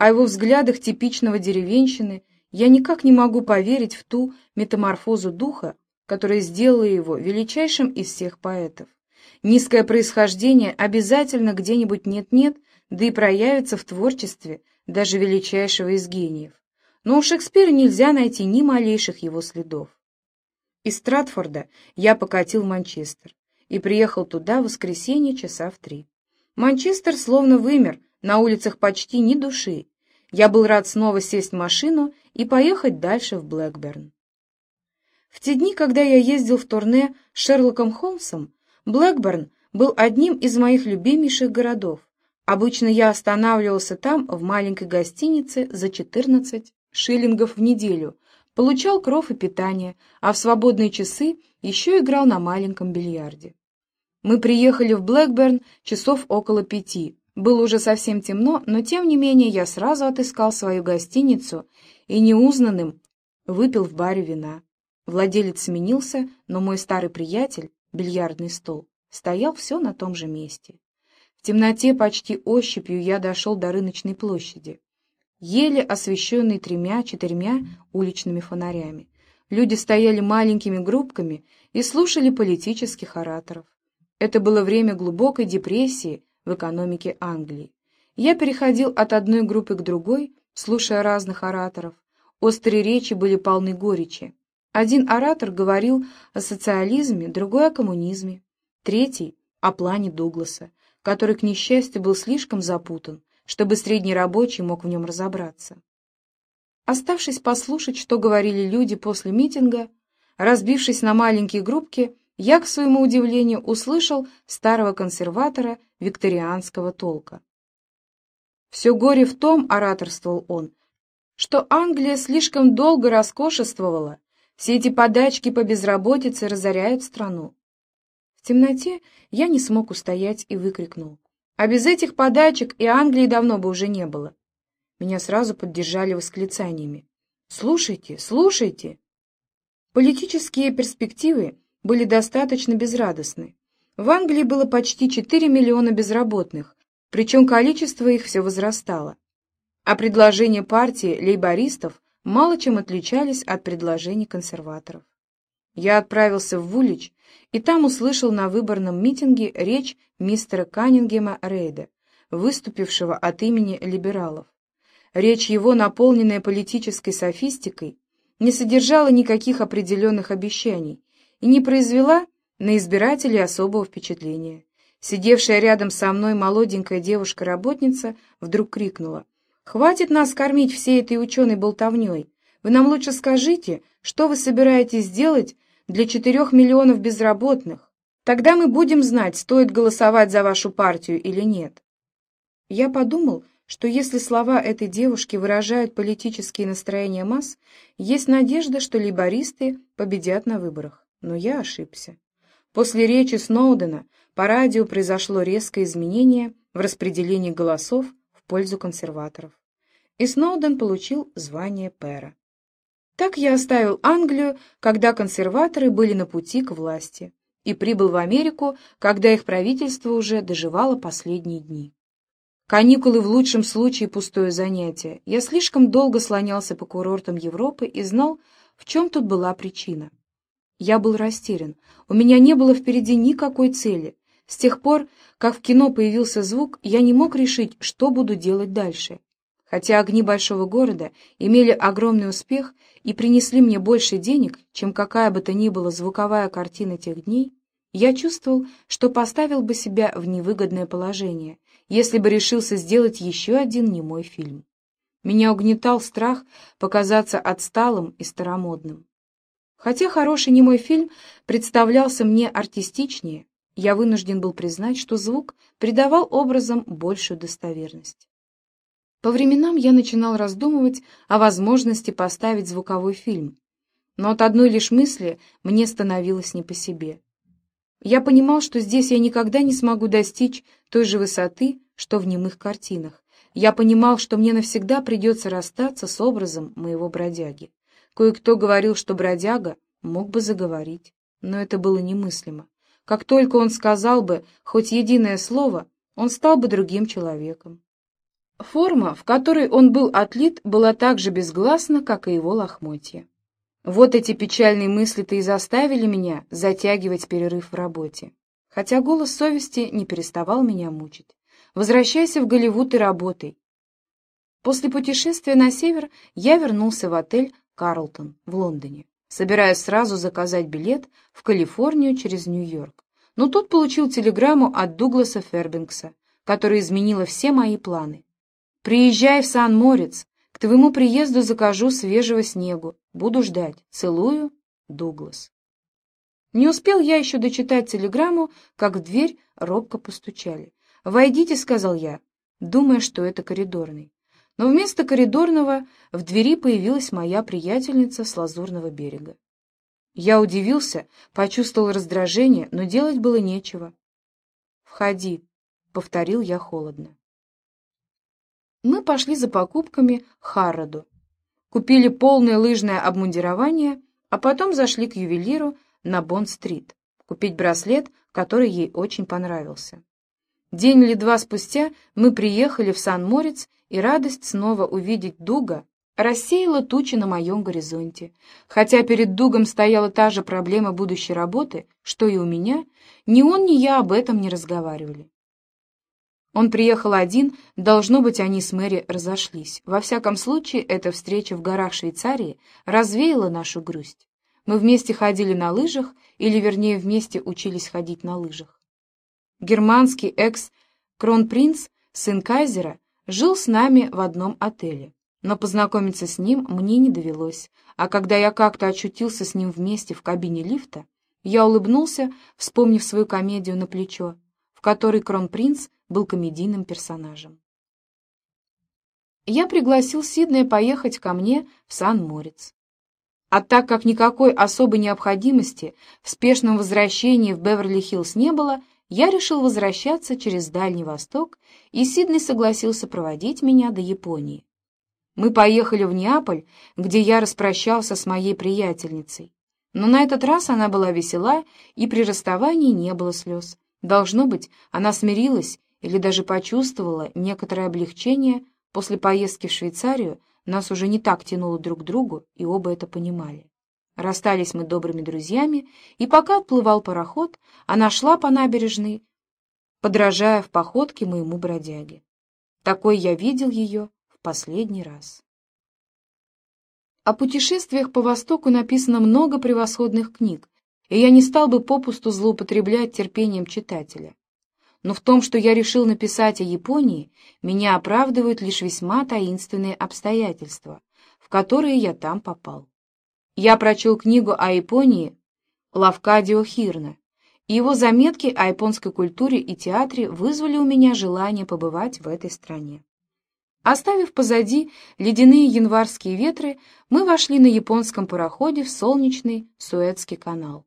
о его взглядах типичного деревенщины, я никак не могу поверить в ту метаморфозу духа, которая сделала его величайшим из всех поэтов. Низкое происхождение обязательно где-нибудь нет-нет, да и проявится в творчестве даже величайшего из гениев. Но у Шекспира нельзя найти ни малейших его следов. Из Стратфорда я покатил в Манчестер и приехал туда в воскресенье часа в три. Манчестер словно вымер, на улицах почти ни души. Я был рад снова сесть в машину и поехать дальше в Блэкберн. В те дни, когда я ездил в турне с Шерлоком Холмсом, Блэкберн был одним из моих любимейших городов. Обычно я останавливался там в маленькой гостинице за четырнадцать шиллингов в неделю, получал кров и питание, а в свободные часы еще играл на маленьком бильярде. Мы приехали в Блэкберн часов около пяти. Было уже совсем темно, но тем не менее я сразу отыскал свою гостиницу и неузнанным выпил в баре вина. Владелец сменился, но мой старый приятель, бильярдный стол, стоял все на том же месте. В темноте почти ощупью я дошел до рыночной площади, еле освещенной тремя-четырьмя уличными фонарями. Люди стояли маленькими группками и слушали политических ораторов. Это было время глубокой депрессии в экономике Англии. Я переходил от одной группы к другой, слушая разных ораторов. Острые речи были полны горечи. Один оратор говорил о социализме, другой — о коммунизме, третий — о плане Дугласа, который, к несчастью, был слишком запутан, чтобы средний рабочий мог в нем разобраться. Оставшись послушать, что говорили люди после митинга, разбившись на маленькие группки, я, к своему удивлению, услышал старого консерватора викторианского толка. «Все горе в том, — ораторствовал он, — что Англия слишком долго роскошествовала, все эти подачки по безработице разоряют страну». В темноте я не смог устоять и выкрикнул: «А без этих подачек и Англии давно бы уже не было». Меня сразу поддержали восклицаниями: «Слушайте, слушайте!» Политические перспективы были достаточно безрадостны. В Англии было почти четыре миллиона безработных, причем количество их все возрастало. А предложения партии лейбористов мало чем отличались от предложений консерваторов. Я отправился в Вулвич и там услышал на выборном митинге речь мистера Каннингема Рейда, выступившего от имени либералов. Речь его, наполненная политической софистикой, не содержала никаких определенных обещаний и не произвела на избирателей особого впечатления. Сидевшая рядом со мной молоденькая девушка-работница вдруг крикнула: «Хватит нас кормить всей этой ученой болтовней. Вы нам лучше скажите, что вы собираетесь делать для четырех миллионов безработных. Тогда мы будем знать, стоит голосовать за вашу партию или нет». Я подумал, что если слова этой девушки выражают политические настроения масс, есть надежда, что лейбористы победят на выборах. Но я ошибся. После речи Сноудена по радио произошло резкое изменение в распределении голосов в пользу консерваторов, и Сноуден получил звание пэра. Так я оставил Англию, когда консерваторы были на пути к власти, и прибыл в Америку, когда их правительство уже доживало последние дни. Каникулы в лучшем случае пустое занятие. Я слишком долго слонялся по курортам Европы и знал, в чем тут была причина. Я был растерян, у меня не было впереди никакой цели. С тех пор, как в кино появился звук, я не мог решить, что буду делать дальше. Хотя «Огни большого города» имели огромный успех и принесли мне больше денег, чем какая бы то ни была звуковая картина тех дней, я чувствовал, что поставил бы себя в невыгодное положение, если бы решился сделать еще один немой фильм. Меня угнетал страх показаться отсталым и старомодным. Хотя хороший немой фильм представлялся мне артистичнее, я вынужден был признать, что звук придавал образам большую достоверность. По временам я начинал раздумывать о возможности поставить звуковой фильм, но от одной лишь мысли мне становилось не по себе. Я понимал, что здесь я никогда не смогу достичь той же высоты, что в немых картинах. Я понимал, что мне навсегда придется расстаться с образом моего бродяги. Кое-кто говорил, что бродяга мог бы заговорить, но это было немыслимо. Как только он сказал бы хоть единое слово, он стал бы другим человеком. Форма, в которой он был отлит, была так же безгласна, как и его лохмотья. Вот эти печальные мысли-то и заставили меня затягивать перерыв в работе. Хотя голос совести не переставал меня мучить. «Возвращайся в Голливуд и работай». После путешествия на север я вернулся в отель «Карлтон» в Лондоне, собираясь сразу заказать билет в Калифорнию через Нью-Йорк. Но тут получил телеграмму от Дугласа Фербенкса, которая изменила все мои планы. «Приезжай в Сан-Морец. К твоему приезду закажу свежего снегу. Буду ждать. Целую, Дуглас». Не успел я еще дочитать телеграмму, как в дверь робко постучали. «Войдите», — сказал я, думая, что это коридорный. Но вместо коридорного в двери появилась моя приятельница с Лазурного берега. Я удивился, почувствовал раздражение, но делать было нечего. «Входи», — повторил я холодно. Мы пошли за покупками к Харроду, купили полное лыжное обмундирование, а потом зашли к ювелиру на Бонд-стрит купить браслет, который ей очень понравился. День или два спустя мы приехали в Сан-Морец, и радость снова увидеть Дуга рассеяла тучи на моем горизонте. Хотя перед Дугом стояла та же проблема будущей работы, что и у меня, ни он, ни я об этом не разговаривали. Он приехал один, должно быть, они с Мэри разошлись. Во всяком случае, эта встреча в горах Швейцарии развеяла нашу грусть. Мы вместе ходили на лыжах, или, вернее, вместе учились ходить на лыжах. Германский экс-кронпринц, сын кайзера, жил с нами в одном отеле, но познакомиться с ним мне не довелось, а когда я как-то очутился с ним вместе в кабине лифта, я улыбнулся, вспомнив свою комедию «На плечо», в которой кронпринц был комедийным персонажем. Я пригласил Сиднея поехать ко мне в Сан-Морец. А так как никакой особой необходимости в спешном возвращении в Беверли-Хиллз не было, я решил возвращаться через Дальний Восток, и Сидней согласился проводить меня до Японии. Мы поехали в Неаполь, где я распрощался с моей приятельницей. Но на этот раз она была весела, и при расставании не было слез. Должно быть, она смирилась или даже почувствовала некоторое облегчение. После поездки в Швейцарию нас уже не так тянуло друг к другу, и оба это понимали. Расстались мы добрыми друзьями, и пока отплывал пароход, она шла по набережной, подражая в походке моему бродяге. Такой я видел ее в последний раз. О путешествиях по Востоку написано много превосходных книг, и я не стал бы попусту злоупотреблять терпением читателя. Но в том, что я решил написать о Японии, меня оправдывают лишь весьма таинственные обстоятельства, в которые я там попал. Я прочел книгу о Японии Лавкадио Хирна, и его заметки о японской культуре и театре вызвали у меня желание побывать в этой стране. Оставив позади ледяные январские ветры, мы вошли на японском пароходе в солнечный Суэцкий канал.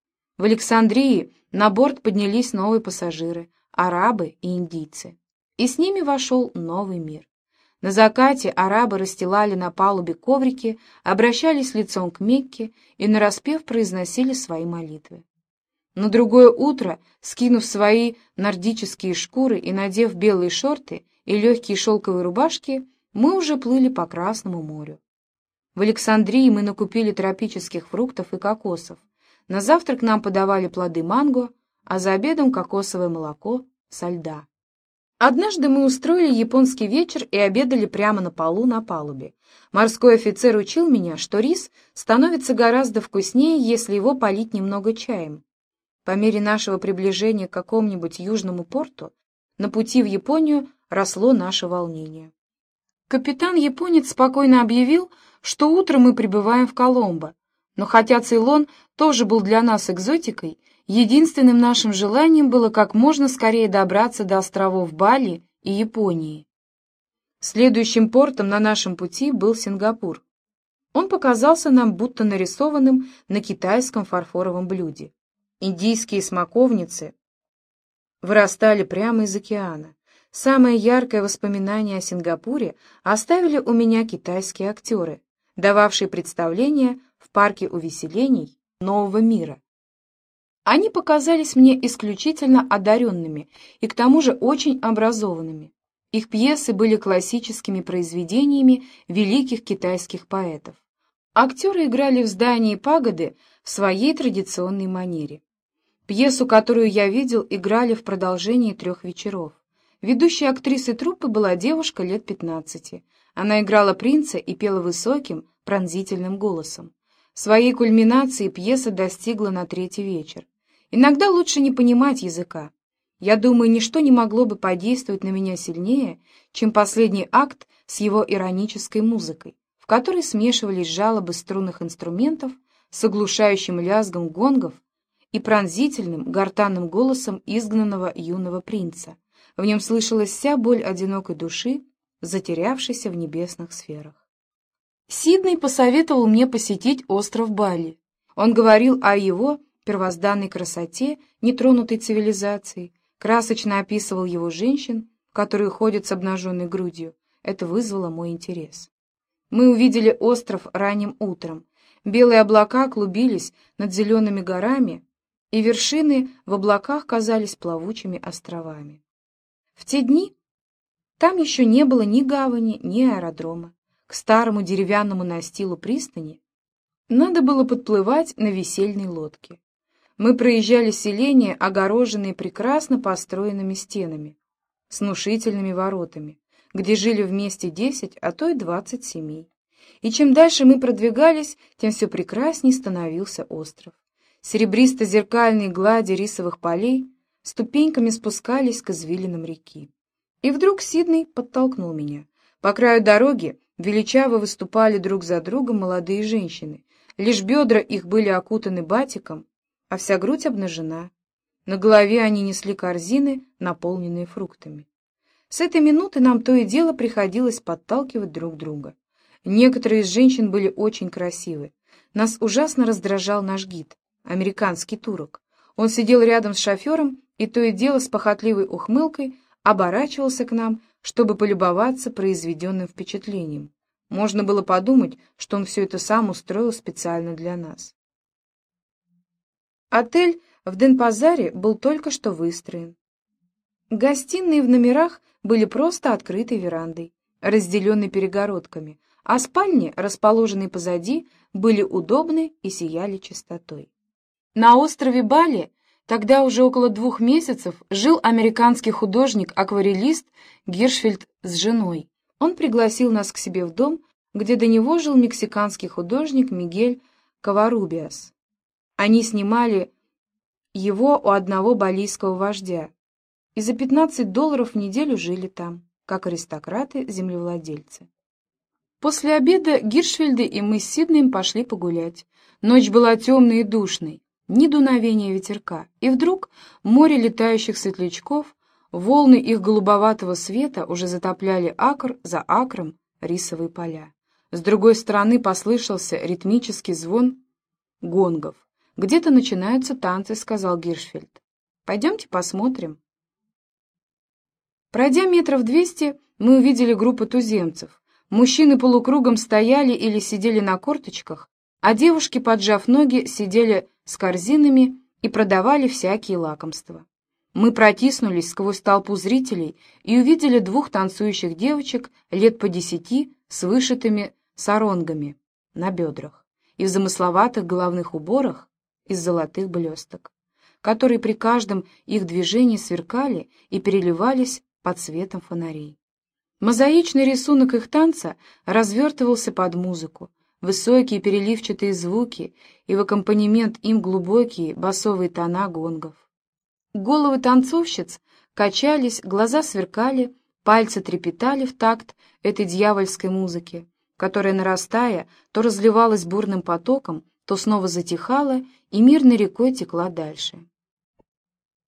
В Александрии на борт поднялись новые пассажиры, арабы и индийцы, и с ними вошел новый мир. На закате арабы расстилали на палубе коврики, обращались лицом к Мекке и нараспев произносили свои молитвы. На другое утро, скинув свои нордические шкуры и надев белые шорты и легкие шелковые рубашки, мы уже плыли по Красному морю. В Александрии мы накупили тропических фруктов и кокосов. На завтрак нам подавали плоды манго, а за обедом кокосовое молоко со льда. Однажды мы устроили японский вечер и обедали прямо на полу на палубе. Морской офицер учил меня, что рис становится гораздо вкуснее, если его полить немного чаем. По мере нашего приближения к какому-нибудь южному порту на пути в Японию росло наше волнение. Капитан-японец спокойно объявил, что утром мы прибываем в Коломбо, но хотя Цейлон тоже был для нас экзотикой, единственным нашим желанием было как можно скорее добраться до островов Бали и Японии. Следующим портом на нашем пути был Сингапур. Он показался нам будто нарисованным на китайском фарфоровом блюде. Индийские смоковницы вырастали прямо из океана. Самое яркое воспоминание о Сингапуре оставили у меня китайские актеры, дававшие представления в парке увеселений Нового мира. Они показались мне исключительно одаренными и к тому же очень образованными. Их пьесы были классическими произведениями великих китайских поэтов. Актеры играли в здании пагоды в своей традиционной манере. Пьесу, которую я видел, играли в продолжении трех вечеров. Ведущей актрисой труппы была девушка лет пятнадцати. Она играла принца и пела высоким, пронзительным голосом. Своей кульминации пьеса достигла на третий вечер. Иногда лучше не понимать языка. Я думаю, ничто не могло бы подействовать на меня сильнее, чем последний акт с его иронической музыкой, в которой смешивались жалобы струнных инструментов с оглушающим лязгом гонгов и пронзительным, гортанным голосом изгнанного юного принца. В нем слышалась вся боль одинокой души, затерявшейся в небесных сферах. Сидней посоветовал мне посетить остров Бали. Он говорил о его первозданной красоте, нетронутой цивилизацией, красочно описывал его женщин, которые ходят с обнаженной грудью. Это вызвало мой интерес. Мы увидели остров ранним утром. Белые облака клубились над зелеными горами, и вершины в облаках казались плавучими островами. В те дни там еще не было ни гавани, ни аэродрома. К старому деревянному настилу пристани надо было подплывать на весельной лодке. Мы проезжали селения, огороженные прекрасно построенными стенами, с внушительными воротами, где жили вместе десять, а то и двадцать семей. И чем дальше мы продвигались, тем все прекрасней становился остров. Серебристо-зеркальные глади рисовых полей ступеньками спускались к извилинам реки. И вдруг Сидней подтолкнул меня. По краю дороги величаво выступали друг за другом молодые женщины. Лишь бедра их были окутаны батиком, а вся грудь обнажена. На голове они несли корзины, наполненные фруктами. С этой минуты нам то и дело приходилось подталкивать друг друга. Некоторые из женщин были очень красивы. Нас ужасно раздражал наш гид, американский турок. Он сидел рядом с шофером и то и дело с похотливой ухмылкой оборачивался к нам, чтобы полюбоваться произведенным впечатлением. Можно было подумать, что он все это сам устроил специально для нас. Отель в Денпасаре был только что выстроен. Гостиные в номерах были просто открытой верандой, разделенной перегородками, а спальни, расположенные позади, были удобны и сияли чистотой. На острове Бали тогда уже около двух месяцев жил американский художник-акварелист Гиршфельд с женой. Он пригласил нас к себе в дом, где до него жил мексиканский художник Мигель Каварубиас. Они снимали его у одного балийского вождя и за пятнадцать долларов в неделю жили там, как аристократы-землевладельцы. После обеда Гиршфельды и мы с Сиднеем пошли погулять. Ночь была темной и душной, ни дуновения ветерка, и вдруг море летающих светлячков, волны их голубоватого света уже затопляли акр за акром рисовые поля. С другой стороны послышался ритмический звон гонгов. «Где-то начинаются танцы», — сказал Гиршфельд. «Пойдемте посмотрим». Пройдя метров двести, мы увидели группу туземцев. Мужчины полукругом стояли или сидели на корточках, а девушки, поджав ноги, сидели с корзинами и продавали всякие лакомства. Мы протиснулись сквозь толпу зрителей и увидели двух танцующих девочек лет по десяти с вышитыми саронгами на бедрах и в замысловатых головных уборах из золотых блесток, которые при каждом их движении сверкали и переливались под светом фонарей. Мозаичный рисунок их танца развертывался под музыку, высокие переливчатые звуки и в аккомпанемент им глубокие басовые тона гонгов. Головы танцовщиц качались, глаза сверкали, пальцы трепетали в такт этой дьявольской музыки, которая, нарастая, то разливалась бурным потоком, то снова затихала и мирной рекой текла дальше.